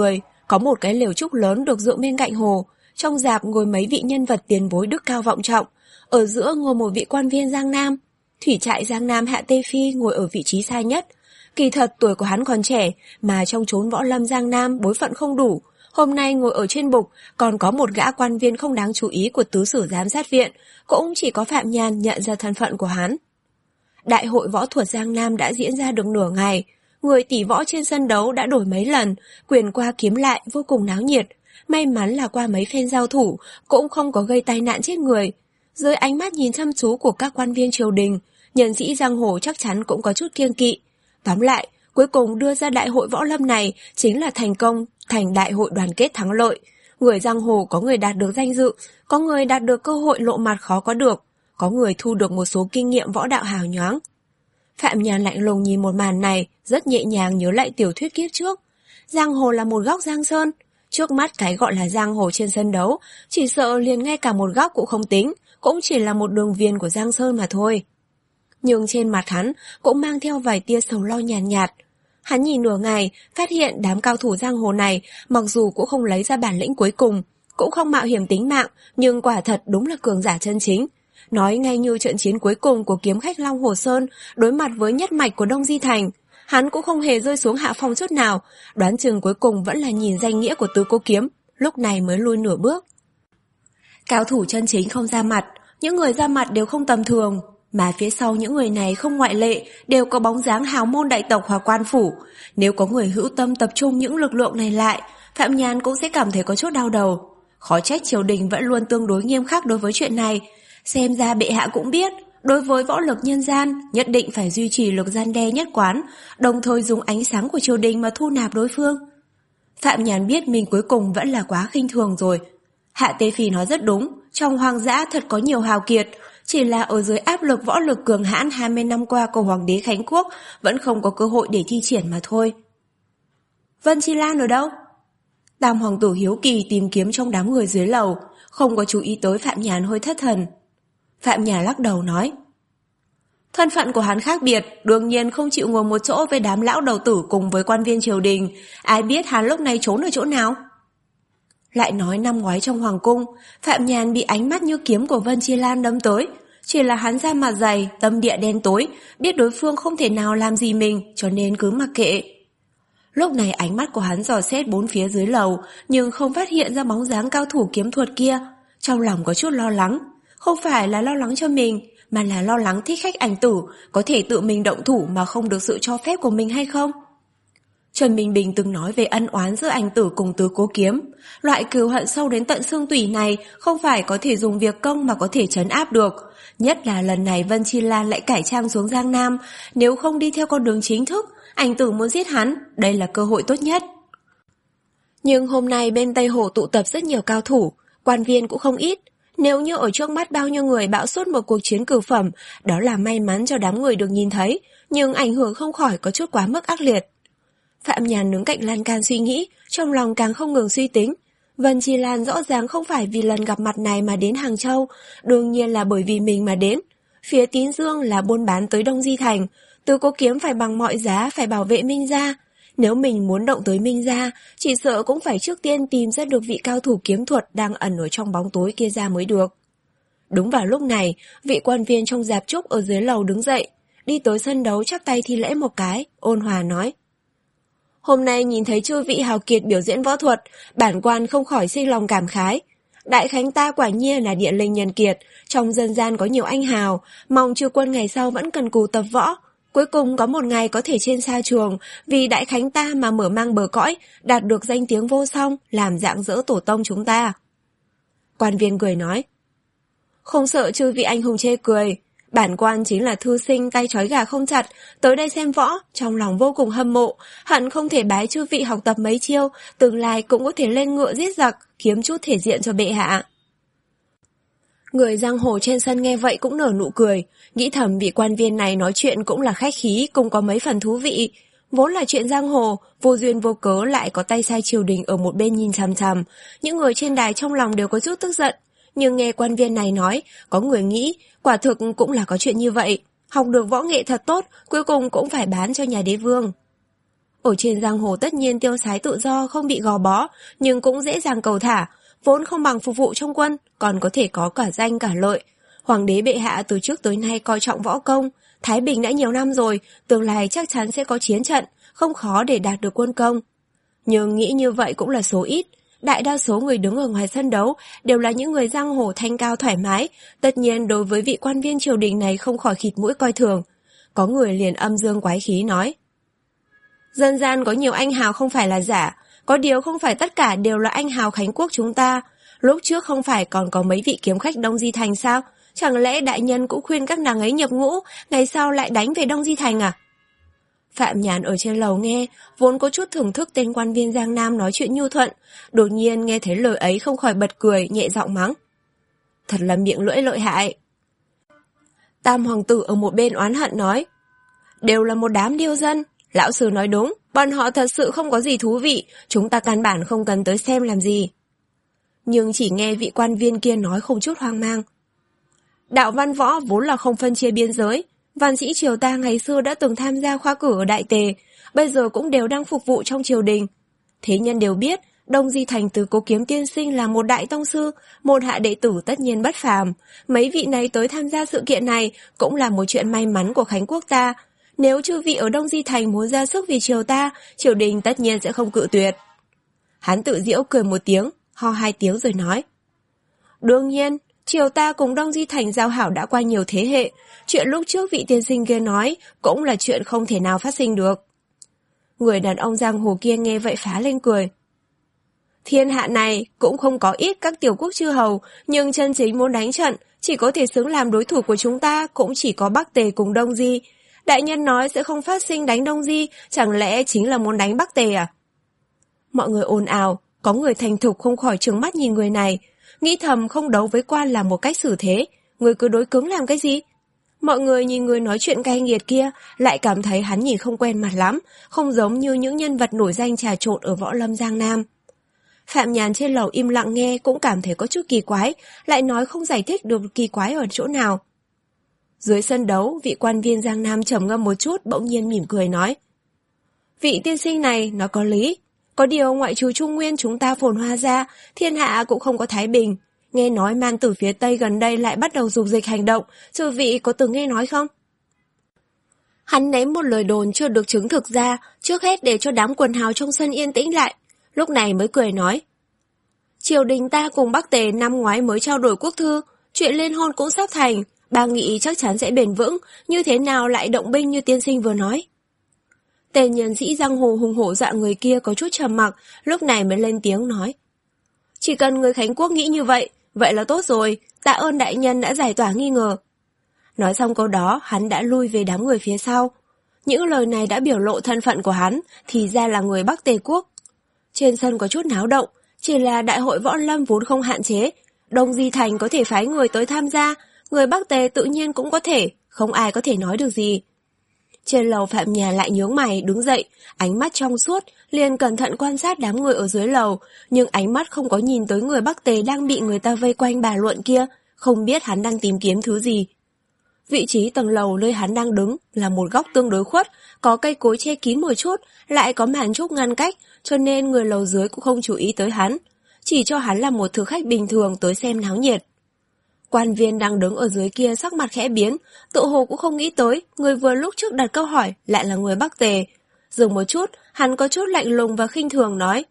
có một cái lều trúc lớn được dựng bên cạnh hồ. Trong rạp ngồi mấy vị nhân vật tiền bối đức cao vọng trọng. Ở giữa ngồi một vị quan viên Giang Nam. Thủy trại Giang Nam Hạ Tê Phi ngồi ở vị trí xa nhất. Kỳ thật tuổi của hắn còn trẻ, mà trong chốn võ lâm Giang Nam bối phận không đủ. Hôm nay ngồi ở trên bục, còn có một gã quan viên không đáng chú ý của tứ sử giám sát viện, cũng chỉ có Phạm Nhàn nhận ra thân phận của hắn. Đại hội võ thuật Giang Nam đã diễn ra được nửa ngày. Người tỷ võ trên sân đấu đã đổi mấy lần, quyền qua kiếm lại vô cùng náo nhiệt. May mắn là qua mấy phen giao thủ, cũng không có gây tai nạn chết người. Dưới ánh mắt nhìn chăm chú của các quan viên triều đình, nhân sĩ giang hồ chắc chắn cũng có chút kiêng kỵ. Tóm lại, cuối cùng đưa ra đại hội võ lâm này chính là thành công, thành đại hội đoàn kết thắng lợi. Người giang hồ có người đạt được danh dự, có người đạt được cơ hội lộ mặt khó có được, có người thu được một số kinh nghiệm võ đạo hào nhoáng. Phạm Nhàn lạnh lùng nhìn một màn này, rất nhẹ nhàng nhớ lại tiểu thuyết kiếp trước. Giang hồ là một góc giang sơn, trước mắt cái gọi là giang hồ trên sân đấu, chỉ sợ liền ngay cả một góc cũng không tính, cũng chỉ là một đường viền của giang sơn mà thôi. Nhưng trên mặt hắn cũng mang theo vài tia sầu lo nhàn nhạt, nhạt. Hắn nhìn nửa ngày, phát hiện đám cao thủ giang hồ này mặc dù cũng không lấy ra bản lĩnh cuối cùng, cũng không mạo hiểm tính mạng, nhưng quả thật đúng là cường giả chân chính. Nói ngay như trận chiến cuối cùng của kiếm khách Long Hồ Sơn đối mặt với nhất mạch của Đông Di Thành, hắn cũng không hề rơi xuống hạ phong chút nào, đoán chừng cuối cùng vẫn là nhìn danh nghĩa của tứ cố kiếm, lúc này mới lui nửa bước. Cao thủ chân chính không ra mặt, những người ra mặt đều không tầm thường, mà phía sau những người này không ngoại lệ đều có bóng dáng hào môn đại tộc hoặc quan phủ. Nếu có người hữu tâm tập trung những lực lượng này lại, Phạm Nhàn cũng sẽ cảm thấy có chút đau đầu. Khó trách triều đình vẫn luôn tương đối nghiêm khắc đối với chuyện này. Xem ra bệ hạ cũng biết, đối với võ lực nhân gian, nhất định phải duy trì lực gian đe nhất quán, đồng thời dùng ánh sáng của triều đình mà thu nạp đối phương. Phạm Nhàn biết mình cuối cùng vẫn là quá khinh thường rồi. Hạ Tế Phi nói rất đúng, trong hoang dã thật có nhiều hào kiệt, chỉ là ở dưới áp lực võ lực cường hãn hai mươi năm qua của Hoàng đế Khánh Quốc vẫn không có cơ hội để thi triển mà thôi. Vân Chi Lan ở đâu? Tam hoàng tử hiếu kỳ tìm kiếm trong đám người dưới lầu, không có chú ý tới Phạm Nhàn hơi thất thần. Phạm Nhàn lắc đầu nói, thân phận của hắn khác biệt, đương nhiên không chịu ngồi một chỗ với đám lão đầu tử cùng với quan viên triều đình, ai biết hắn lúc này trốn ở chỗ nào. Lại nói năm ngoái trong hoàng cung, Phạm Nhàn bị ánh mắt như kiếm của Vân Chi Lan đâm tới, chỉ là hắn da mặt dày, tâm địa đen tối, biết đối phương không thể nào làm gì mình, cho nên cứ mặc kệ. Lúc này ánh mắt của hắn dò xét bốn phía dưới lầu, nhưng không phát hiện ra bóng dáng cao thủ kiếm thuật kia, trong lòng có chút lo lắng, không phải là lo lắng cho mình, mà là lo lắng thích khách ảnh tử có thể tự mình động thủ mà không được sự cho phép của mình hay không. Trần Minh Bình từng nói về ân oán giữa ảnh tử cùng tứ cố kiếm. Loại cừu hận sâu đến tận xương tủy này không phải có thể dùng việc công mà có thể trấn áp được. Nhất là lần này Vân Chi Lan lại cải trang xuống Giang Nam. Nếu không đi theo con đường chính thức, ảnh tử muốn giết hắn, đây là cơ hội tốt nhất. Nhưng hôm nay bên Tây Hồ tụ tập rất nhiều cao thủ, quan viên cũng không ít. Nếu như ở trước mắt bao nhiêu người bạo suốt một cuộc chiến cửu phẩm, đó là may mắn cho đám người được nhìn thấy, nhưng ảnh hưởng không khỏi có chút quá mức ác liệt. Phạm Nhàn đứng cạnh lan can suy nghĩ, trong lòng càng không ngừng suy tính. Vân Chi Lan rõ ràng không phải vì lần gặp mặt này mà đến Hàng Châu, đương nhiên là bởi vì mình mà đến. Phía Tín Dương là buôn bán tới Đông Di Thành, Tứ Cố Kiếm phải bằng mọi giá phải bảo vệ Minh Gia. Nếu mình muốn động tới Minh Gia, chỉ sợ cũng phải trước tiên tìm ra được vị cao thủ kiếm thuật đang ẩn ở trong bóng tối kia ra mới được. Đúng vào lúc này, vị quan viên trong rạp trúc ở dưới lầu đứng dậy, đi tới sân đấu chắp tay thi lễ một cái, ôn hòa nói. Hôm nay nhìn thấy chư vị hào kiệt biểu diễn võ thuật, bản quan không khỏi sinh lòng cảm khái. Đại Khánh ta quả nhiên là địa linh nhân kiệt, trong dân gian có nhiều anh hào, mong chư quân ngày sau vẫn cần cù tập võ. Cuối cùng có một ngày có thể trên sa trường, vì Đại Khánh ta mà mở mang bờ cõi, đạt được danh tiếng vô song, làm rạng rỡ tổ tông chúng ta. Quan viên cười nói, không sợ chư vị anh hùng chê cười, bản quan chính là thư sinh tay trói gà không chặt, tới đây xem võ, trong lòng vô cùng hâm mộ, hận không thể bái chư vị học tập mấy chiêu, tương lai cũng có thể lên ngựa giết giặc, kiếm chút thể diện cho bệ hạ. Người giang hồ trên sân nghe vậy cũng nở nụ cười, nghĩ thầm vị quan viên này nói chuyện cũng là khách khí, cũng có mấy phần thú vị. Vốn là chuyện giang hồ, vô duyên vô cớ lại có tay sai triều đình ở một bên nhìn chằm chằm, những người trên đài trong lòng đều có chút tức giận. Nhưng nghe quan viên này nói, có người nghĩ, quả thực cũng là có chuyện như vậy. Học được võ nghệ thật tốt, cuối cùng cũng phải bán cho nhà đế vương. Ở trên giang hồ tất nhiên tiêu sái tự do, không bị gò bó, nhưng cũng dễ dàng cầu thả, vốn không bằng phục vụ trong quân, còn có thể có cả danh cả lợi. Hoàng đế bệ hạ từ trước tới nay coi trọng võ công, Thái Bình đã nhiều năm rồi, tương lai chắc chắn sẽ có chiến trận, không khó để đạt được quân công. Nhưng nghĩ như vậy cũng là số ít, đại đa số người đứng ở ngoài sân đấu đều là những người giang hồ thanh cao thoải mái, tất nhiên đối với vị quan viên triều đình này không khỏi khịt mũi coi thường. Có người liền âm dương quái khí nói: dân gian có nhiều anh hào không phải là giả, có điều không phải tất cả đều là anh hào Khánh Quốc chúng ta. Lúc trước không phải còn có mấy vị kiếm khách Đông Di Thành sao? Chẳng lẽ đại nhân cũng khuyên các nàng ấy nhập ngũ, ngày sau lại đánh về Đông Di Thành à? Phạm Nhàn ở trên lầu nghe, vốn có chút thưởng thức tên quan viên Giang Nam nói chuyện nhu thuận, đột nhiên nghe thấy lời ấy không khỏi bật cười, nhẹ giọng mắng: thật là miệng lưỡi lợi hại. Tam hoàng tử ở một bên oán hận nói: đều là một đám điêu dân, lão sư nói đúng, bọn họ thật sự không có gì thú vị, chúng ta căn bản không cần tới xem làm gì. Nhưng chỉ nghe vị quan viên kia nói không chút hoang mang: đạo văn võ vốn là không phân chia biên giới, văn sĩ triều ta ngày xưa đã từng tham gia khoa cử ở Đại Tề, bây giờ cũng đều đang phục vụ trong triều đình. Thế nhân đều biết, Đông Di Thành từ Cố Kiếm tiên sinh là một đại tông sư, một hạ đệ tử tất nhiên bất phàm. Mấy vị này tới tham gia sự kiện này cũng là một chuyện may mắn của Khánh Quốc ta. Nếu chư vị ở Đông Di Thành muốn ra sức vì triều ta, triều đình tất nhiên sẽ không cự tuyệt. Hắn tự giễu cười một tiếng, ho hai tiếng rồi nói: đương nhiên, triều ta cùng Đông Di Thành giao hảo đã qua nhiều thế hệ, chuyện lúc trước vị tiên sinh kia nói cũng là chuyện không thể nào phát sinh được. Người đàn ông giang hồ kia nghe vậy phá lên cười: thiên hạ này cũng không có ít các tiểu quốc chư hầu, nhưng chân chính muốn đánh trận, chỉ có thể xứng làm đối thủ của chúng ta cũng chỉ có Bắc Tề cùng Đông Di. Đại nhân nói sẽ không phát sinh đánh Đông Di, chẳng lẽ chính là muốn đánh Bắc Tề à? Mọi người ồn ào, có người thành thục không khỏi trừng mắt nhìn người này, nghĩ thầm không đấu với quan là một cách xử thế, người cứ đối cứng làm cái gì? Mọi người nhìn người nói chuyện cay nghiệt kia, lại cảm thấy hắn nhìn không quen mặt lắm, không giống như những nhân vật nổi danh trà trộn ở võ lâm Giang Nam. Phạm Nhàn trên lầu im lặng nghe cũng cảm thấy có chút kỳ quái, lại nói không giải thích được kỳ quái ở chỗ nào. Dưới sân đấu, vị quan viên Giang Nam trầm ngâm một chút, bỗng nhiên mỉm cười nói: vị tiên sinh này nói có lý, có điều ngoại trừ Trung Nguyên chúng ta phồn hoa ra, thiên hạ cũng không có thái bình. Nghe nói man tử phía Tây gần đây lại bắt đầu dục dịch hành động, chư vị có từng nghe nói không? Hắn ném một lời đồn chưa được chứng thực ra, trước hết để cho đám quần hào trong sân yên tĩnh lại, lúc này mới cười nói: triều đình ta cùng Bắc Tề năm ngoái mới trao đổi quốc thư, chuyện liên hôn cũng sắp thành, ba nghĩ chắc chắn sẽ bền vững, như thế nào lại động binh như tiên sinh vừa nói. Tên nhân sĩ giang hồ hùng hổ dọa người kia có chút trầm mặc, lúc này mới lên tiếng nói: chỉ cần người Khánh Quốc nghĩ như vậy, vậy là tốt rồi, tạ ơn đại nhân đã giải tỏa nghi ngờ. Nói xong câu đó, hắn đã lui về đám người phía sau. Những lời này đã biểu lộ thân phận của hắn, thì ra là người Bắc Tề Quốc. Trên sân có chút náo động, chỉ là đại hội võ lâm vốn không hạn chế, Đông Di Thành có thể phái người tới tham gia, người Bắc Tề tự nhiên cũng có thể, không ai có thể nói được gì. Trên lầu Phạm Nhà lại nhướng mày đứng dậy, ánh mắt trong suốt, liền cẩn thận quan sát đám người ở dưới lầu, nhưng ánh mắt không có nhìn tới người Bắc Tề đang bị người ta vây quanh bàn luận kia, không biết hắn đang tìm kiếm thứ gì. Vị trí tầng lầu nơi hắn đang đứng là một góc tương đối khuất, có cây cối che kín một chút, lại có màn trúc ngăn cách, cho nên người lầu dưới cũng không chú ý tới hắn, chỉ cho hắn là một thực khách bình thường tới xem náo nhiệt. Quan viên đang đứng ở dưới kia sắc mặt khẽ biến, tự hồ cũng không nghĩ tới, người vừa lúc trước đặt câu hỏi lại là người Bắc Tề. Dừng một chút, hắn có chút lạnh lùng và khinh thường nói: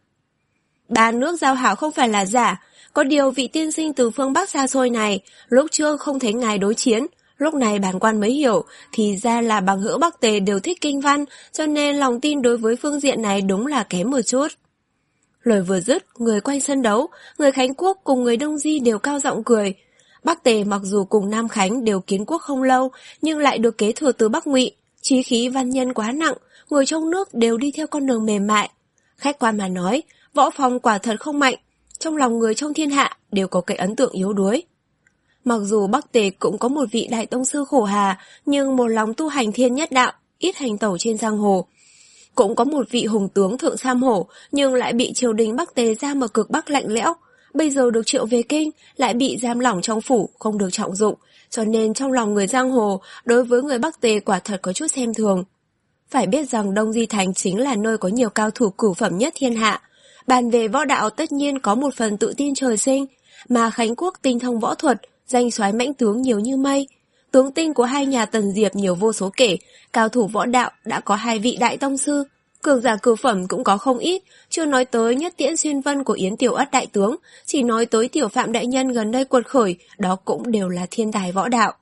ba nước giao hảo không phải là giả, có điều vị tiên sinh từ phương Bắc xa xôi này, lúc trước không thấy ngài đối chiến, lúc này bản quan mới hiểu, thì ra là bằng hữu Bắc Tề đều thích kinh văn, cho nên lòng tin đối với phương diện này đúng là kém một chút. Lời vừa dứt, người quanh sân đấu, người Khánh Quốc cùng người Đông Di đều cao giọng cười. Bắc Tề mặc dù cùng Nam Khánh đều kiến quốc không lâu, nhưng lại được kế thừa từ Bắc Ngụy, chí khí văn nhân quá nặng, người trong nước đều đi theo con đường mềm mại. Khách quan mà nói, võ phong quả thật không mạnh, trong lòng người trong thiên hạ đều có cái ấn tượng yếu đuối. Mặc dù Bắc Tề cũng có một vị đại tông sư khổ hà, nhưng một lòng tu hành thiên nhất đạo, ít hành tẩu trên giang hồ. Cũng có một vị hùng tướng thượng Sam Hổ, nhưng lại bị triều đình Bắc Tề ra ở cực Bắc lạnh lẽo. Bây giờ được triệu về kinh, lại bị giam lỏng trong phủ, không được trọng dụng, cho nên trong lòng người giang hồ, đối với người Bắc Tề quả thật có chút xem thường. Phải biết rằng Đông Di Thành chính là nơi có nhiều cao thủ cửu phẩm nhất thiên hạ. Bàn về võ đạo tất nhiên có một phần tự tin trời sinh, mà Khánh Quốc tinh thông võ thuật, danh soái mãnh tướng nhiều như mây. Tướng tinh của hai nhà Tần Diệp nhiều vô số kể, cao thủ võ đạo đã có hai vị đại tông sư, cường giả cửu phẩm cũng có không ít, chưa nói tới Nhất Tiễn Xuyên Vân của Yến Tiểu Ất đại tướng, chỉ nói tới Tiểu Phạm đại nhân gần đây quật khởi, đó cũng đều là thiên tài võ đạo.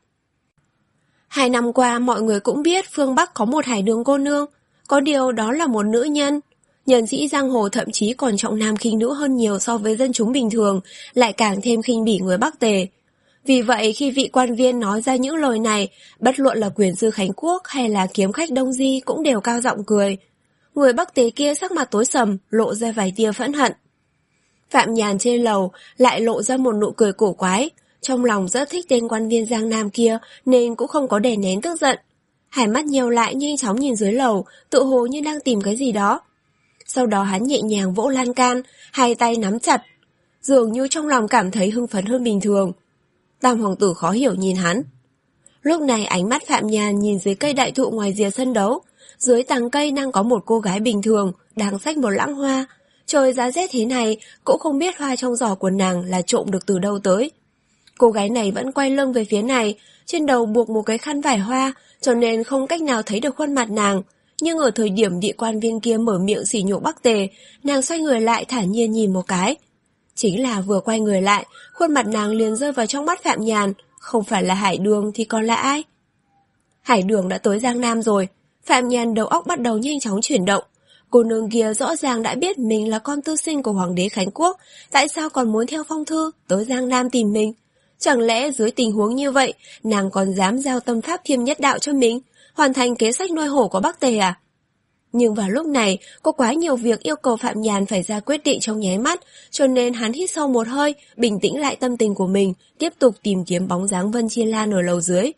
Hai năm qua mọi người cũng biết phương Bắc có một Hải Đường cô nương, có điều đó là một nữ nhân. Nhân sĩ giang hồ thậm chí còn trọng nam khinh nữ hơn nhiều so với dân chúng bình thường, lại càng thêm khinh bỉ người Bắc Tề. Vì vậy khi vị quan viên nói ra những lời này, bất luận là quyền sư Khánh Quốc hay là kiếm khách Đông Di cũng đều cao giọng cười. Người Bắc Tề kia sắc mặt tối sầm, lộ ra vài tia phẫn hận. Phạm Nhàn trên lầu lại lộ ra một nụ cười cổ quái, trong lòng rất thích tên quan viên Giang Nam kia nên cũng không có đè nén tức giận. Hai mắt nheo lại nhanh chóng nhìn dưới lầu, tự hồ như đang tìm cái gì đó. Sau đó hắn nhẹ nhàng vỗ lan can, hai tay nắm chặt, dường như trong lòng cảm thấy hưng phấn hơn bình thường. Tam hoàng tử khó hiểu nhìn hắn. Lúc này ánh mắt Phạm Nhàn nhìn dưới cây đại thụ ngoài rìa sân đấu, dưới tàng cây đang có một cô gái bình thường, đang xách một lẵng hoa. Trời giá rét thế này, cũng không biết hoa trong giỏ của nàng là trộm được từ đâu tới. Cô gái này vẫn quay lưng về phía này, trên đầu buộc một cái khăn vải hoa, cho nên không cách nào thấy được khuôn mặt nàng. Nhưng ở thời điểm địa quan viên kia mở miệng sỉ nhục Bắc Tề, nàng xoay người lại thản nhiên nhìn một cái. Chính là vừa quay người lại, khuôn mặt nàng liền rơi vào trong mắt Phạm Nhàn, không phải là Hải Đường thì còn là ai? Hải Đường đã tới Giang Nam rồi, Phạm Nhàn đầu óc bắt đầu nhanh chóng chuyển động. Cô nương kia rõ ràng đã biết mình là con tư sinh của Hoàng đế Khánh Quốc, tại sao còn muốn theo phong thư tới Giang Nam tìm mình? Chẳng lẽ dưới tình huống như vậy, nàng còn dám giao tâm pháp Thiêm Nhất Đạo cho mình, hoàn thành kế sách nuôi hổ của Bắc Tề à? Nhưng vào lúc này, có quá nhiều việc yêu cầu Phạm Nhàn phải ra quyết định trong nháy mắt, cho nên hắn hít sâu một hơi, bình tĩnh lại tâm tình của mình, tiếp tục tìm kiếm bóng dáng Vân Chiên Lan ở lầu dưới.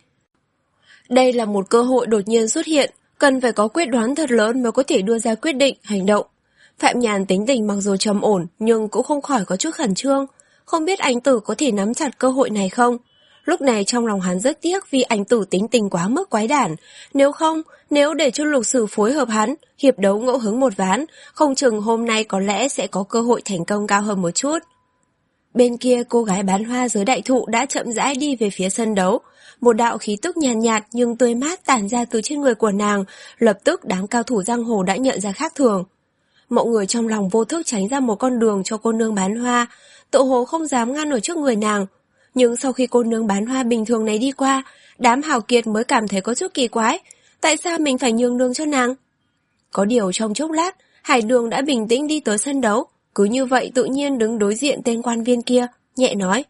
Đây là một cơ hội đột nhiên xuất hiện, cần phải có quyết đoán thật lớn mới có thể đưa ra quyết định, hành động. Phạm Nhàn tính tình mặc dù trầm ổn, nhưng cũng không khỏi có chút khẩn trương. Không biết Ảnh Tử có thể nắm chặt cơ hội này không? Lúc này trong lòng hắn rất tiếc vì Ảnh Tử tính tình quá mức quái đản. Nếu không, nếu để cho Lục Sử phối hợp hắn, hiệp đấu ngẫu hứng một ván, không chừng hôm nay có lẽ sẽ có cơ hội thành công cao hơn một chút. Bên kia cô gái bán hoa dưới đại thụ đã chậm rãi đi về phía sân đấu. Một đạo khí tức nhàn nhạt, nhạt nhưng tươi mát tản ra từ trên người của nàng, lập tức đám cao thủ giang hồ đã nhận ra khác thường. Mọi người trong lòng vô thức tránh ra một con đường cho cô nương bán hoa, tự hồ không dám ngăn ở trước người nàng. Nhưng sau khi cô nương bán hoa bình thường này đi qua, đám hào kiệt mới cảm thấy có chút kỳ quái, tại sao mình phải nhường đường cho nàng? Có điều trong chốc lát, Hải Đường đã bình tĩnh đi tới sân đấu, cứ như vậy tự nhiên đứng đối diện tên quan viên kia, nhẹ nói.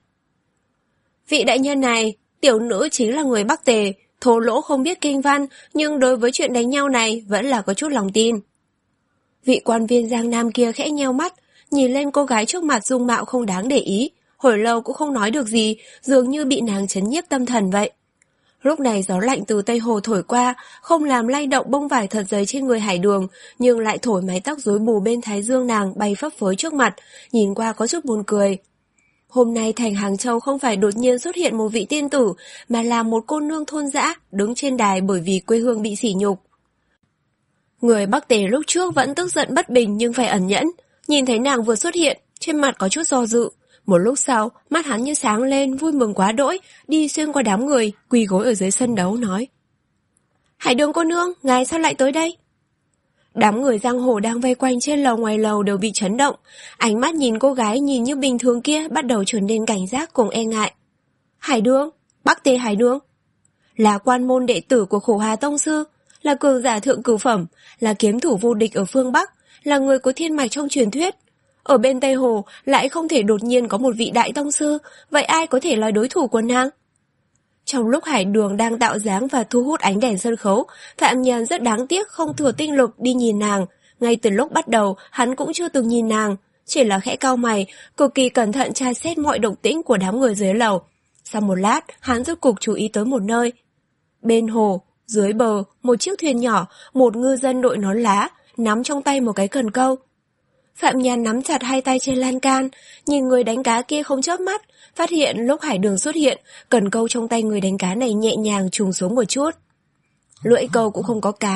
Vị đại nhân này, tiểu nữ chính là người Bắc Tề, thô lỗ không biết kinh văn, nhưng đối với chuyện đánh nhau này vẫn là có chút lòng tin. Vị quan viên Giang Nam kia khẽ nheo mắt, nhìn lên cô gái trước mặt dung mạo không đáng để ý, hồi lâu cũng không nói được gì, dường như bị nàng chấn nhiếp tâm thần vậy. Lúc này gió lạnh từ Tây Hồ thổi qua, không làm lay động bông vải thật dày trên người Hải Đường, nhưng lại thổi mái tóc rối bù bên thái dương nàng bay phấp phới trước mặt, nhìn qua có chút buồn cười. Hôm nay thành Hàng Châu không phải đột nhiên xuất hiện một vị tiên tử, mà là một cô nương thôn dã, đứng trên đài bởi vì quê hương bị sỉ nhục. Người Bắc Tề lúc trước vẫn tức giận bất bình nhưng phải ẩn nhẫn, nhìn thấy nàng vừa xuất hiện, trên mặt có chút do dự. Một lúc sau, mắt hắn như sáng lên, vui mừng quá đỗi, đi xuyên qua đám người, quỳ gối ở dưới sân đấu nói. Hải Đường cô nương, ngài sao lại tới đây? Đám người giang hồ đang vây quanh trên lầu ngoài lầu đều bị chấn động, ánh mắt nhìn cô gái nhìn như bình thường kia bắt đầu trở nên cảnh giác cùng e ngại. Hải Đường, Bắc Tề Hải Đường, là quan môn đệ tử của Khổ Hà Tông Sư, là cường giả thượng cửu phẩm, là kiếm thủ vô địch ở phương Bắc, là người có thiên mạch trong truyền thuyết. Ở bên Tây Hồ lại không thể đột nhiên có một vị đại tông sư, vậy ai có thể là đối thủ của nàng? Trong lúc Hải Đường đang tạo dáng và thu hút ánh đèn sân khấu, Phạm Nhàn rất đáng tiếc không thừa tinh lực đi nhìn nàng. Ngay từ lúc bắt đầu, hắn cũng chưa từng nhìn nàng, chỉ là khẽ cau mày, cực kỳ cẩn thận tra xét mọi động tĩnh của đám người dưới lầu. Sau một lát, hắn rốt cục chú ý tới một nơi. Bên hồ, dưới bờ, một chiếc thuyền nhỏ, một ngư dân đội nón lá, nắm trong tay một cái cần câu. Phạm Nhàn nắm chặt hai tay trên lan can, nhìn người đánh cá kia không chớp mắt, phát hiện lúc Hải Đường xuất hiện, cần câu trong tay người đánh cá này nhẹ nhàng trùng xuống một chút. Lưỡi câu cũng không có cá,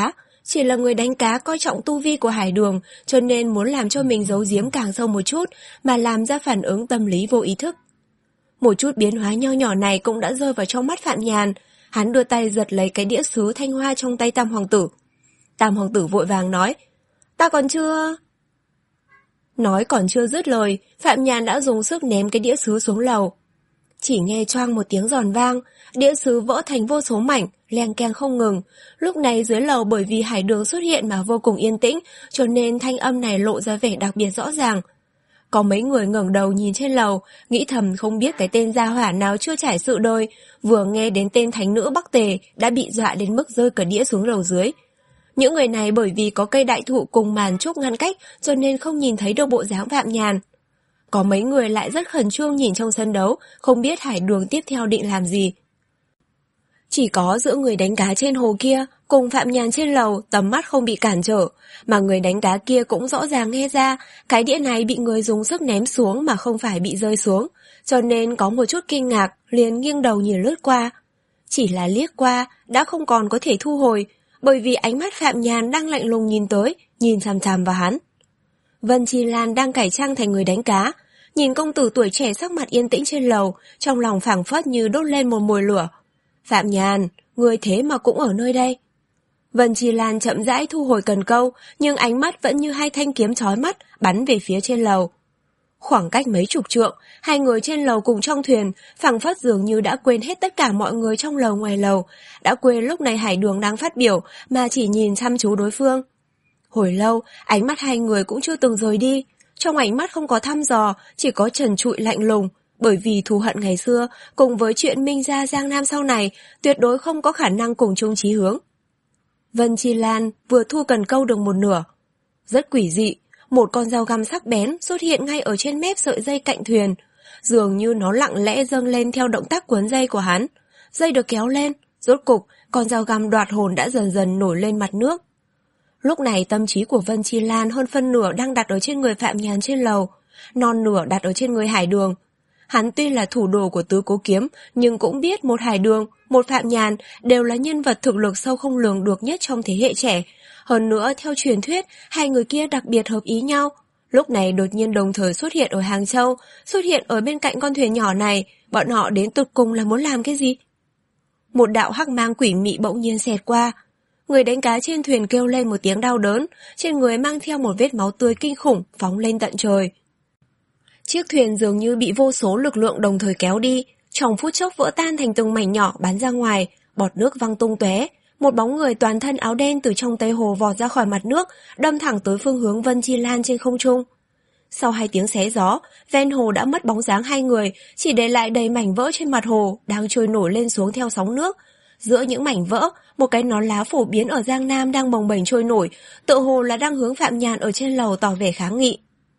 Chỉ là người đánh cá coi trọng tu vi của Hải Đường, cho nên muốn làm cho mình giấu giếm càng sâu một chút, mà làm ra phản ứng tâm lý vô ý thức. Một chút biến hóa nho nhỏ này cũng đã rơi vào trong mắt Phạm Nhàn. Hắn đưa tay giật lấy cái đĩa sứ thanh hoa trong tay Tam Hoàng tử. Tam Hoàng tử vội vàng nói, ta còn chưa... Nói còn chưa dứt lời, Phạm Nhàn đã dùng sức ném cái đĩa sứ xuống lầu. Chỉ nghe choang một tiếng giòn vang, đĩa sứ vỡ thành vô số mảnh, leng keng không ngừng. Lúc này dưới lầu bởi vì Hải Đường xuất hiện mà vô cùng yên tĩnh, cho nên thanh âm này lộ ra vẻ đặc biệt rõ ràng. Có mấy người ngẩng đầu nhìn trên lầu, nghĩ thầm không biết cái tên gia hỏa nào chưa trải sự đời, vừa nghe đến tên thánh nữ Bắc Tề đã bị dọa đến mức rơi cả đĩa xuống lầu dưới. Những người này bởi vì có cây đại thụ cùng màn trúc ngăn cách cho nên không nhìn thấy được bộ dáng Phạm Nhàn. Có mấy người lại rất khẩn trương nhìn trong sân đấu, không biết Hải Đường tiếp theo định làm gì. Chỉ có giữa người đánh cá trên hồ kia cùng Phạm Nhàn trên lầu tầm mắt không bị cản trở, mà người đánh cá kia cũng rõ ràng nghe ra cái đĩa này bị người dùng sức ném xuống mà không phải bị rơi xuống, cho nên có một chút kinh ngạc liền nghiêng đầu nhìn lướt qua. Chỉ là liếc qua đã không còn có thể thu hồi, bởi vì ánh mắt Phạm Nhàn đang lạnh lùng nhìn tới, nhìn chằm chằm vào hắn. Vân Chi Lan đang cải trang thành người đánh cá, nhìn công tử tuổi trẻ sắc mặt yên tĩnh trên lầu, trong lòng phảng phất như đốt lên một mồi lửa. Phạm Nhàn, người thế mà cũng ở nơi đây. Vân Chi Lan chậm rãi thu hồi cần câu, nhưng ánh mắt vẫn như hai thanh kiếm chói mắt bắn về phía trên lầu. Khoảng cách mấy chục trượng, hai người trên lầu cùng trong thuyền, phảng phất dường như đã quên hết tất cả mọi người trong lầu ngoài lầu, đã quên lúc này Hải Đường đang phát biểu mà chỉ nhìn chăm chú đối phương. Hồi lâu, ánh mắt hai người cũng chưa từng rời đi, trong ánh mắt không có thăm dò, chỉ có trần trụi lạnh lùng, bởi vì thù hận ngày xưa cùng với chuyện Minh Gia Giang Nam sau này tuyệt đối không có khả năng cùng chung chí hướng. Vân Chi Lan vừa thu cần câu được một nửa. Rất quỷ dị, một con dao găm sắc bén xuất hiện ngay ở trên mép sợi dây cạnh thuyền, dường như nó lặng lẽ dâng lên theo động tác cuốn dây của hắn. Dây được kéo lên, rốt cục con dao găm đoạt hồn đã dần dần nổi lên mặt nước. Lúc này tâm trí của Vân Chi Lan hơn phân nửa đang đặt ở trên người Phạm Nhàn trên lầu, non nửa đặt ở trên người Hải Đường. Hắn tuy là thủ đồ của tứ cố kiếm, nhưng cũng biết một Hải Đường, một Phạm Nhàn đều là nhân vật thực lực sâu không lường được nhất trong thế hệ trẻ. Hơn nữa, theo truyền thuyết, hai người kia đặc biệt hợp ý nhau. Lúc này đột nhiên đồng thời xuất hiện ở Hàng Châu, xuất hiện ở bên cạnh con thuyền nhỏ này, bọn họ đến tột cùng là muốn làm cái gì? Một đạo hắc mang quỷ mị bỗng nhiên xẹt qua. Người đánh cá trên thuyền kêu lên một tiếng đau đớn, trên người mang theo một vết máu tươi kinh khủng phóng lên tận trời. Chiếc thuyền dường như bị vô số lực lượng đồng thời kéo đi, trong phút chốc vỡ tan thành từng mảnh nhỏ bắn ra ngoài, bọt nước văng tung tóe. Một bóng người toàn thân áo đen từ trong Tây Hồ vọt ra khỏi mặt nước, đâm thẳng tới phương hướng Vân Chi Lan trên không trung. Sau hai tiếng xé gió, ven hồ đã mất bóng dáng hai người, chỉ để lại đầy mảnh vỡ trên mặt hồ, đang trôi nổi lên xuống theo sóng nước. Giữa những mảnh vỡ, một cái nón lá phổ biến ở Giang Nam đang bồng bềnh trôi nổi, tựa hồ là đang hướng Phạm Nhàn ở trên lầu tỏ vẻ kháng nghị.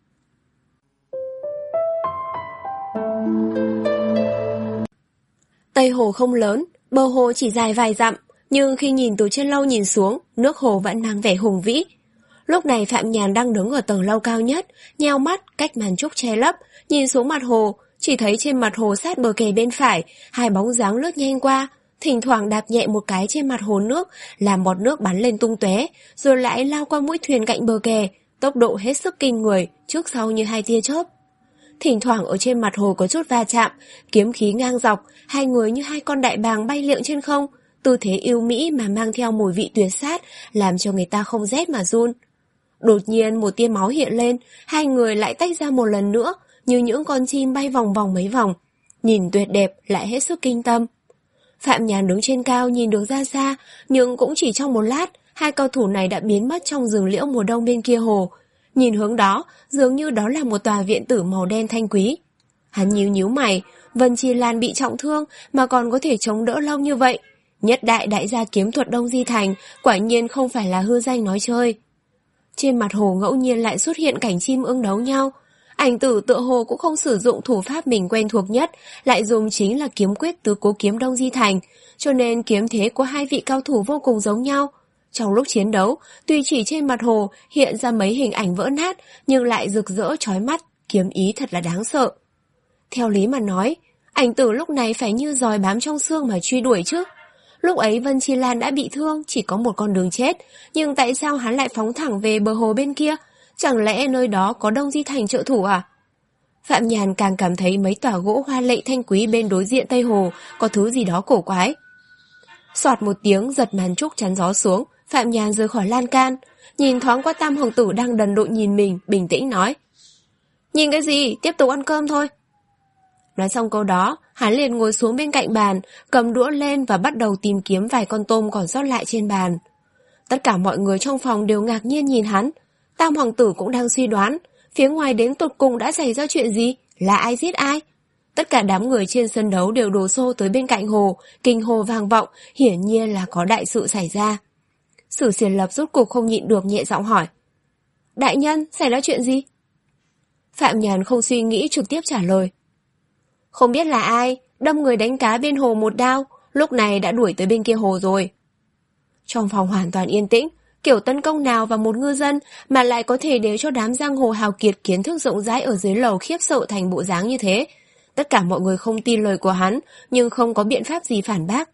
Tây hồ không lớn, bờ hồ chỉ dài vài dặm, nhưng khi nhìn từ trên lâu nhìn xuống, nước hồ vẫn mang vẻ hùng vĩ. Lúc này Phạm Nhàn đang đứng ở tầng lâu cao nhất, nheo mắt cách màn trúc che lấp, nhìn xuống mặt hồ, chỉ thấy trên mặt hồ sát bờ kè bên phải, hai bóng dáng lướt nhanh qua, thỉnh thoảng đạp nhẹ một cái trên mặt hồ nước, làm bọt nước bắn lên tung tóe, rồi lại lao qua mũi thuyền cạnh bờ kè, tốc độ hết sức kinh người, trước sau như hai tia chớp. Thỉnh thoảng ở trên mặt hồ có chút va chạm, kiếm khí ngang dọc, hai người như hai con đại bàng bay lượn trên không, tư thế yêu mỹ mà mang theo mùi vị tuyệt sát, làm cho người ta không rét mà run. Đột nhiên một tia máu hiện lên, hai người lại tách ra một lần nữa, như những con chim bay vòng vòng mấy vòng, nhìn tuyệt đẹp lại hết sức kinh tâm. Phạm Nhàn đứng trên cao nhìn được ra xa, nhưng cũng chỉ trong một lát, hai cao thủ này đã biến mất trong rừng liễu mùa đông bên kia hồ. Nhìn hướng đó, dường như đó là một tòa viện tử màu đen thanh quý. Hắn nhíu nhíu mày, Vân Chi Lan bị trọng thương mà còn có thể chống đỡ lâu như vậy. Nhất đại đại gia kiếm thuật Đông Di Thành, quả nhiên không phải là hư danh nói chơi. Trên mặt hồ ngẫu nhiên lại xuất hiện cảnh chim ưng đấu nhau. Ảnh tử tựa hồ cũng không sử dụng thủ pháp mình quen thuộc nhất, lại dùng chính là kiếm quyết tứ cố kiếm Đông Di Thành, cho nên kiếm thế của hai vị cao thủ vô cùng giống nhau. Trong lúc chiến đấu, tuy chỉ trên mặt hồ hiện ra mấy hình ảnh vỡ nát, nhưng lại rực rỡ chói mắt, kiếm ý thật là đáng sợ. Theo lý mà nói, ảnh tử lúc này phải như giòi bám trong xương mà truy đuổi chứ. Lúc ấy Vân Chi Lan đã bị thương, chỉ có một con đường chết, nhưng tại sao hắn lại phóng thẳng về bờ hồ bên kia? Chẳng lẽ nơi đó có Đông Di Thành trợ thủ à? Phạm Nhàn càng cảm thấy mấy tòa gỗ hoa lệ thanh quý bên đối diện Tây Hồ có thứ gì đó cổ quái. Soạt một tiếng giật màn trúc chắn gió xuống, Phạm Nhàn rời khỏi lan can, nhìn thoáng qua Tam Hoàng tử đang đần độn nhìn mình, bình tĩnh nói: Nhìn cái gì, tiếp tục ăn cơm thôi. Nói xong câu đó, hắn liền ngồi xuống bên cạnh bàn, cầm đũa lên và bắt đầu tìm kiếm vài con tôm còn sót lại trên bàn. Tất cả mọi người trong phòng đều ngạc nhiên nhìn hắn. Tam Hoàng tử cũng đang suy đoán, phía ngoài đến tột cùng đã xảy ra chuyện gì, là ai giết ai. Tất cả đám người trên sân đấu đều đổ xô tới bên cạnh hồ, kinh hồ vang vọng, hiển nhiên là có đại sự xảy ra. Sử Xiển Lập rốt cuộc không nhịn được nhẹ giọng hỏi: Đại nhân, xảy ra chuyện gì? Phạm Nhàn không suy nghĩ trực tiếp trả lời: Không biết là ai, đâm người đánh cá bên hồ một đao, lúc này đã đuổi tới bên kia hồ rồi. Trong phòng hoàn toàn yên tĩnh, kiểu tấn công nào vào một ngư dân mà lại có thể để cho đám giang hồ hào kiệt kiến thức rộng rãi ở dưới lầu khiếp sợ thành bộ dáng như thế. Tất cả mọi người không tin lời của hắn, nhưng không có biện pháp gì phản bác.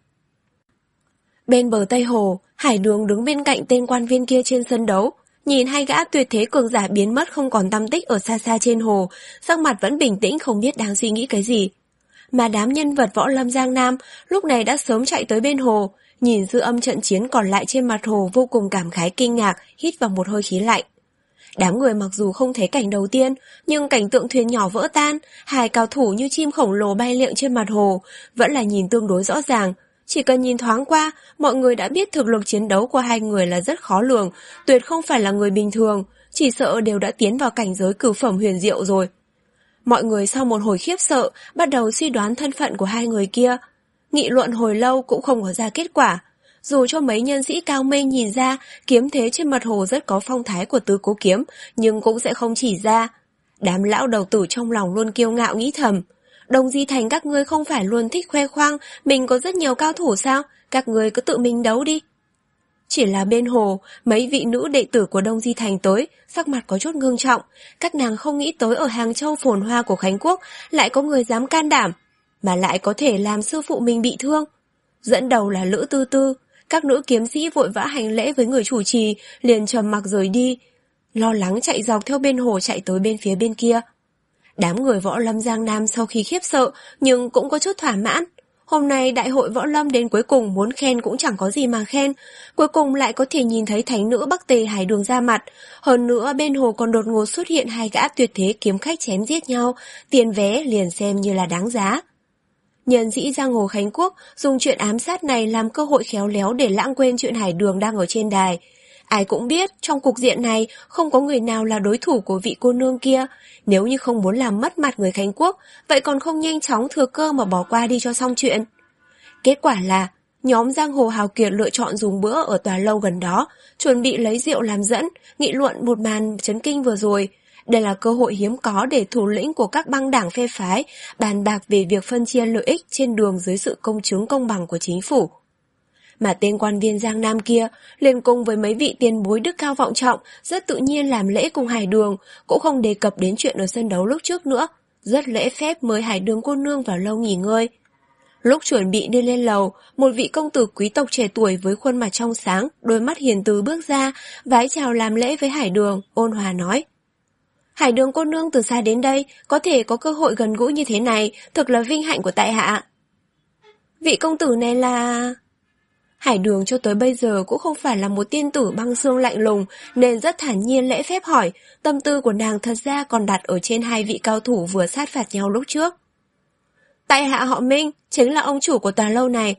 Bên bờ Tây Hồ, Hải Đường đứng bên cạnh tên quan viên kia trên sân đấu, nhìn hai gã tuyệt thế cường giả biến mất không còn tăm tích ở xa xa trên hồ, sắc mặt vẫn bình tĩnh không biết đang suy nghĩ cái gì. Mà đám nhân vật võ lâm Giang Nam lúc này đã sớm chạy tới bên hồ, nhìn dư âm trận chiến còn lại trên mặt hồ vô cùng cảm khái kinh ngạc, hít vào một hơi khí lạnh. Đám người mặc dù không thấy cảnh đầu tiên, nhưng cảnh tượng thuyền nhỏ vỡ tan, hai cao thủ như chim khổng lồ bay lượn trên mặt hồ, vẫn là nhìn tương đối rõ ràng. Chỉ cần nhìn thoáng qua, mọi người đã biết thực lực chiến đấu của hai người là rất khó lường, tuyệt không phải là người bình thường, chỉ sợ đều đã tiến vào cảnh giới cửu phẩm huyền diệu rồi. Mọi người sau một hồi khiếp sợ, bắt đầu suy đoán thân phận của hai người kia. Nghị luận hồi lâu cũng không có ra kết quả. Dù cho mấy nhân sĩ cao minh nhìn ra kiếm thế trên mặt hồ rất có phong thái của tứ cố kiếm, nhưng cũng sẽ không chỉ ra. Đám lão đầu tử trong lòng luôn kiêu ngạo nghĩ thầm: Đông Di Thành các ngươi không phải luôn thích khoe khoang mình có rất nhiều cao thủ sao? Các ngươi cứ tự mình đấu đi. Chỉ là bên hồ, mấy vị nữ đệ tử của Đông Di Thành tới, sắc mặt có chút ngưng trọng. Các nàng không nghĩ tới ở Hàng Châu phồn hoa của Khánh Quốc lại có người dám can đảm, mà lại có thể làm sư phụ mình bị thương. Dẫn đầu là Lữ Tư Tư, các nữ kiếm sĩ vội vã hành lễ với người chủ trì, liền trầm mặc rời đi, lo lắng chạy dọc theo bên hồ chạy tới bên phía bên kia. Đám người võ lâm Giang Nam sau khi khiếp sợ nhưng cũng có chút thỏa mãn. Hôm nay đại hội võ lâm đến cuối cùng muốn khen cũng chẳng có gì mà khen, cuối cùng lại có thể nhìn thấy thánh nữ Bắc Tề Hải Đường ra mặt, hơn nữa bên hồ còn đột ngột xuất hiện hai gã tuyệt thế kiếm khách chém giết nhau, tiền vé liền xem như là đáng giá. Nhân sĩ giang hồ Khánh Quốc dùng chuyện ám sát này làm cơ hội khéo léo để lãng quên chuyện Hải Đường đang ở trên đài. Ai cũng biết trong cục diện này không có người nào là đối thủ của vị cô nương kia, nếu như không muốn làm mất mặt người Khánh Quốc, vậy còn không nhanh chóng thừa cơ mà bỏ qua đi cho xong chuyện. Kết quả là nhóm giang hồ hào kiệt lựa chọn dùng bữa ở tòa lâu gần đó, chuẩn bị lấy rượu làm dẫn, nghị luận một màn chấn kinh vừa rồi. Đây là cơ hội hiếm có để thủ lĩnh của các băng đảng phe phái bàn bạc về việc phân chia lợi ích trên đường dưới sự công chứng công bằng của chính phủ. Mà tên quan viên Giang Nam kia liền cùng với mấy vị tiền bối đức cao vọng trọng rất tự nhiên làm lễ cùng Hải Đường, cũng không đề cập đến chuyện ở sân đấu lúc trước nữa, rất lễ phép mời Hải Đường cô nương vào lâu nghỉ ngơi. Lúc chuẩn bị đi lên lầu, một vị công tử quý tộc trẻ tuổi với khuôn mặt trong sáng, đôi mắt hiền từ bước ra, vái chào làm lễ với Hải Đường, ôn hòa nói: Hải Đường cô nương từ xa đến đây, có thể có cơ hội gần gũi như thế này, thực là vinh hạnh của tại hạ. Vị công tử này là... Hải Đường cho tới bây giờ cũng không phải là một tiên tử băng xương lạnh lùng, nên rất thản nhiên lễ phép hỏi, tâm tư của nàng thật ra còn đặt ở trên hai vị cao thủ vừa sát phạt nhau lúc trước. Tại hạ họ Minh, chính là ông chủ của tòa lâu này.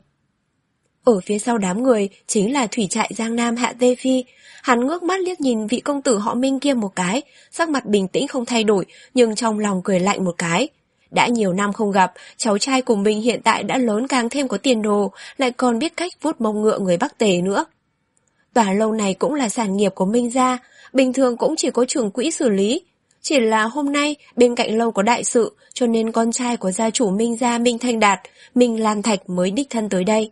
Ở phía sau đám người chính là thủy trại Giang Nam Hạ Tê Phi. Hắn ngước mắt liếc nhìn vị công tử họ Minh kia một cái, sắc mặt bình tĩnh không thay đổi, nhưng trong lòng cười lạnh một cái. Đã nhiều năm không gặp, cháu trai của mình hiện tại đã lớn càng thêm có tiền đồ, lại còn biết cách vuốt mông ngựa người Bắc Tề nữa. Tòa lâu này cũng là sản nghiệp của Minh gia, bình thường cũng chỉ có trưởng quỹ xử lý. Chỉ là hôm nay bên cạnh lâu có đại sự, cho nên con trai của gia chủ Minh gia Minh Thanh Đạt, Minh Lan Thạch mới đích thân tới đây.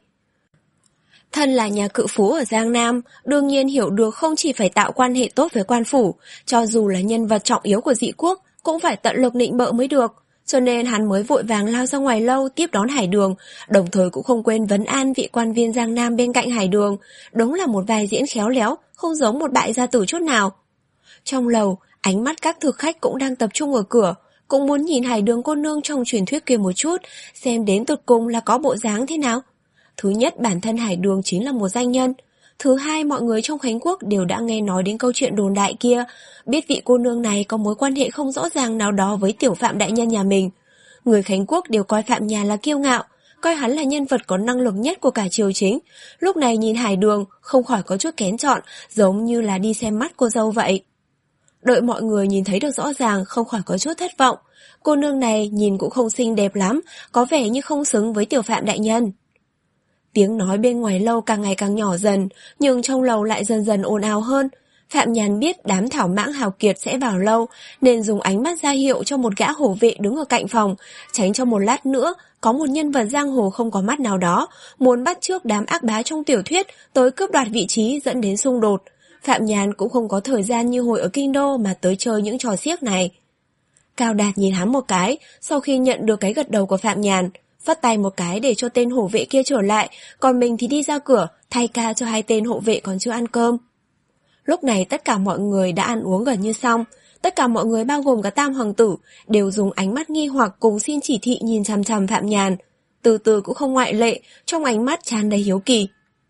Thân là nhà cự phú ở Giang Nam, đương nhiên hiểu được không chỉ phải tạo quan hệ tốt với quan phủ, cho dù là nhân vật trọng yếu của dị quốc, cũng phải tận lực nịnh bợ mới được. cho nên hắn mới vội vàng lao ra ngoài lâu tiếp đón Hải Đường, đồng thời cũng không quên vấn an vị quan viên Giang Nam bên cạnh Hải Đường. Đúng là một vai diễn khéo léo, không giống một bại gia tử chút nào. Trong lầu, ánh mắt các thực khách cũng đang tập trung ở cửa, cũng muốn nhìn Hải Đường cô nương trong truyền thuyết kia một chút, xem đến tột cùng là có bộ dáng thế nào. Thứ nhất, bản thân Hải Đường chính là một danh nhân. Thứ hai, mọi người trong Khánh Quốc đều đã nghe nói đến câu chuyện đồn đại kia, biết vị cô nương này có mối quan hệ không rõ ràng nào đó với tiểu Phạm đại nhân nhà mình. Người Khánh Quốc đều coi Phạm nhà là kiêu ngạo, coi hắn là nhân vật có năng lực nhất của cả triều chính. Lúc này nhìn Hải Đường, không khỏi có chút kén chọn, giống như là đi xem mắt cô dâu vậy. Đợi mọi người nhìn thấy được rõ ràng, không khỏi có chút thất vọng. Cô nương này nhìn cũng không xinh đẹp lắm, có vẻ như không xứng với tiểu Phạm đại nhân. Tiếng nói bên ngoài lâu càng ngày càng nhỏ dần, nhưng trong lầu lại dần dần ồn ào hơn. Phạm Nhàn biết đám thảo mãng hào kiệt sẽ vào lâu, nên dùng ánh mắt ra hiệu cho một gã hổ vệ đứng ở cạnh phòng, tránh cho một lát nữa có một nhân vật giang hồ không có mắt nào đó muốn bắt chước đám ác bá trong tiểu thuyết tới cướp đoạt vị trí dẫn đến xung đột. Phạm Nhàn cũng không có thời gian như hồi ở kinh đô mà tới chơi những trò xiếc này. Cao Đạt nhìn hắn một cái, sau khi nhận được cái gật đầu của Phạm Nhàn, vắt tay một cái để cho tên hộ vệ kia trở lại, còn mình thì đi ra cửa, thay ca cho hai tên hộ vệ còn chưa ăn cơm. Lúc này tất cả mọi người đã ăn uống gần như xong, tất cả mọi người bao gồm cả Tam hoàng tử đều dùng ánh mắt nghi hoặc cùng xin chỉ thị nhìn chằm chằm Phạm Nhàn. Từ từ cũng không ngoại lệ, trong ánh mắt tràn đầy hiếu kỳ.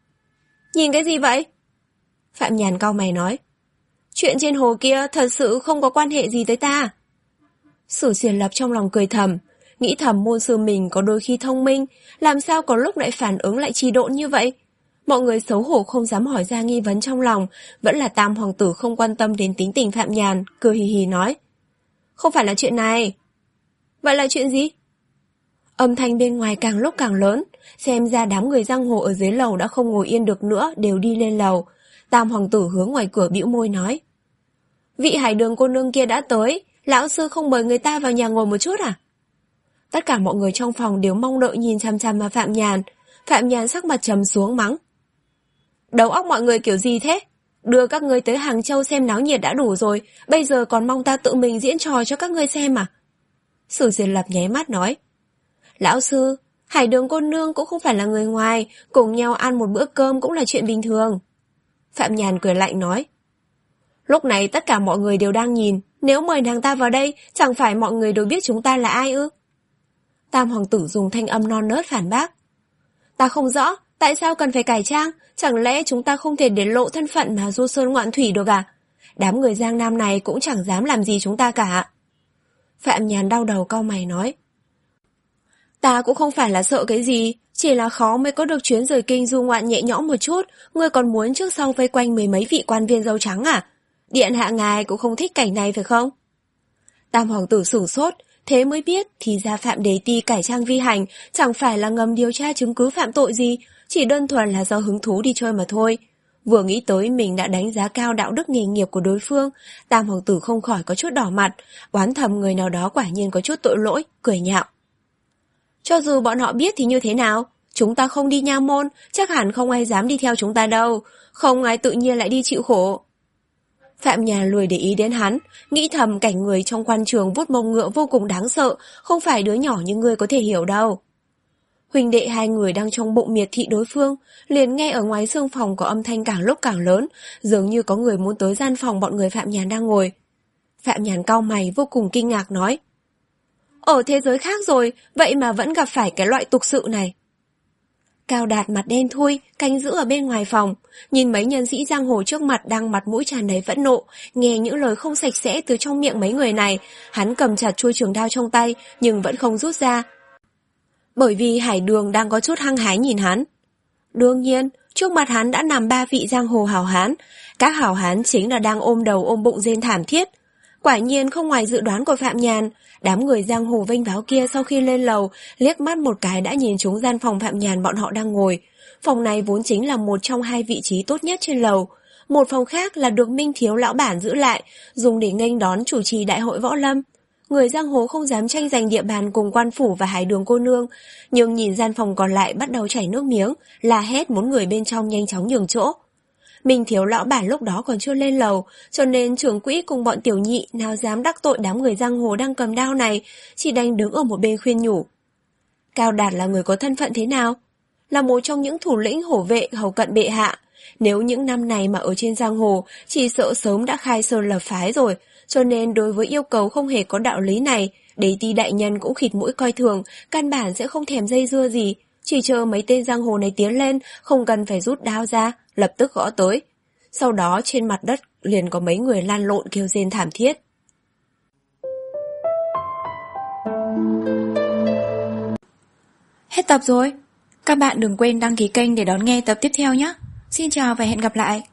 Nhìn cái gì vậy? Phạm Nhàn cau mày nói. Chuyện trên hồ kia thật sự không có quan hệ gì tới ta. Sử Xiển Lập trong lòng cười thầm, nghĩ thầm môn sư mình có đôi khi thông minh, làm sao có lúc lại phản ứng lại trì độn như vậy. Mọi người xấu hổ không dám hỏi ra nghi vấn trong lòng, vẫn là Tam hoàng tử không quan tâm đến tính tình Phạm Nhàn, cười hì hì nói. Không phải là chuyện này. Vậy là chuyện gì? Âm thanh bên ngoài càng lúc càng lớn, xem ra đám người giang hồ ở dưới lầu đã không ngồi yên được nữa, đều đi lên lầu. Tam hoàng tử hướng ngoài cửa bĩu môi nói. Vị Hải Đường cô nương kia đã tới, lão sư không mời người ta vào nhà ngồi một chút à? Tất cả mọi người trong phòng đều mong đợi nhìn chằm chằm vào Phạm Nhàn. Phạm Nhàn sắc mặt trầm xuống mắng. Đầu óc mọi người kiểu gì thế? Đưa các ngươi tới Hàng Châu xem náo nhiệt đã đủ rồi, bây giờ còn mong ta tự mình diễn trò cho các ngươi xem à? Sử Xiển Lập nháy mắt nói. Lão sư, Hải Đường cô nương cũng không phải là người ngoài, cùng nhau ăn một bữa cơm cũng là chuyện bình thường. Phạm Nhàn cười lạnh nói. Lúc này tất cả mọi người đều đang nhìn, nếu mời nàng ta vào đây, chẳng phải mọi người đều biết chúng ta là ai ư? Tam hoàng tử dùng thanh âm non nớt phản bác. Ta không rõ, tại sao cần phải cải trang, chẳng lẽ chúng ta không thể để lộ thân phận mà du sơn ngoạn thủy được à? Đám người Giang Nam này cũng chẳng dám làm gì chúng ta cả. Phạm Nhàn đau đầu cau mày nói. Ta cũng không phải là sợ cái gì, chỉ là khó mới có được chuyến rời kinh du ngoạn nhẹ nhõm một chút, ngươi còn muốn trước sau vây quanh mười mấy vị quan viên dâu trắng à? Điện hạ ngài cũng không thích cảnh này phải không? Tam hoàng tử sửng sốt, thế mới biết thì ra Phạm Đế Ti cải trang vi hành chẳng phải là ngầm điều tra chứng cứ phạm tội gì, chỉ đơn thuần là do hứng thú đi chơi mà thôi. Vừa nghĩ tới mình đã đánh giá cao đạo đức nghề nghiệp của đối phương, Tam hoàng tử không khỏi có chút đỏ mặt, oán thầm người nào đó quả nhiên có chút tội lỗi, cười nhạo. Cho dù bọn họ biết thì như thế nào, chúng ta không đi nha môn, chắc hẳn không ai dám đi theo chúng ta đâu, không ai tự nhiên lại đi chịu khổ. Phạm Nhàn lười để ý đến hắn, nghĩ thầm cảnh người trong quan trường vuốt mông ngựa vô cùng đáng sợ, không phải đứa nhỏ như ngươi có thể hiểu đâu. Huynh đệ hai người đang trong bụng miệt thị đối phương, liền nghe ở ngoài sương phòng có âm thanh càng lúc càng lớn, dường như có người muốn tới gian phòng bọn người Phạm Nhàn đang ngồi. Phạm Nhàn cau mày vô cùng kinh ngạc nói. Ở thế giới khác rồi, vậy mà vẫn gặp phải cái loại tục sự này. Cao Đạt mặt đen thui, canh giữ ở bên ngoài phòng, nhìn mấy nhân sĩ giang hồ trước mặt đang mặt mũi tràn đầy phẫn nộ, nghe những lời không sạch sẽ từ trong miệng mấy người này, hắn cầm chặt chuôi trường đao trong tay nhưng vẫn không rút ra. Bởi vì Hải Đường đang có chút hăng hái nhìn hắn. Đương nhiên, trước mặt hắn đã nằm ba vị giang hồ hào hán, các hào hán chính là đang ôm đầu ôm bụng rên thảm thiết. Quả nhiên không ngoài dự đoán của Phạm Nhàn, đám người giang hồ vênh váo kia sau khi lên lầu, liếc mắt một cái đã nhìn trúng gian phòng Phạm Nhàn bọn họ đang ngồi. Phòng này vốn chính là một trong hai vị trí tốt nhất trên lầu. Một phòng khác là được Minh Thiếu lão bản giữ lại, dùng để nghênh đón chủ trì đại hội võ lâm. Người giang hồ không dám tranh giành địa bàn cùng quan phủ và Hải Đường cô nương, nhưng nhìn gian phòng còn lại bắt đầu chảy nước miếng, la hét muốn người bên trong nhanh chóng nhường chỗ. Minh Thiếu lão bản lúc đó còn chưa lên lầu, cho nên trưởng quỹ cùng bọn tiểu nhị nào dám đắc tội đám người giang hồ đang cầm đao này, chỉ đành đứng ở một bên khuyên nhủ. Cao Đạt là người có thân phận thế nào? Là một trong những thủ lĩnh hổ vệ hầu cận bệ hạ. Nếu những năm này mà ở trên giang hồ, chỉ sợ sớm đã khai sơn lập phái rồi, cho nên đối với yêu cầu không hề có đạo lý này, Đế Ti đại nhân cũng khịt mũi coi thường, căn bản sẽ không thèm dây dưa gì, chỉ chờ mấy tên giang hồ này tiến lên, không cần phải rút đao ra, lập tức gõ tới. Sau đó trên mặt đất liền có mấy người lan lộn kêu rên thảm thiết. Hết tập rồi. Các bạn đừng quên đăng ký kênh để đón nghe tập tiếp theo nhé. Xin chào và hẹn gặp lại.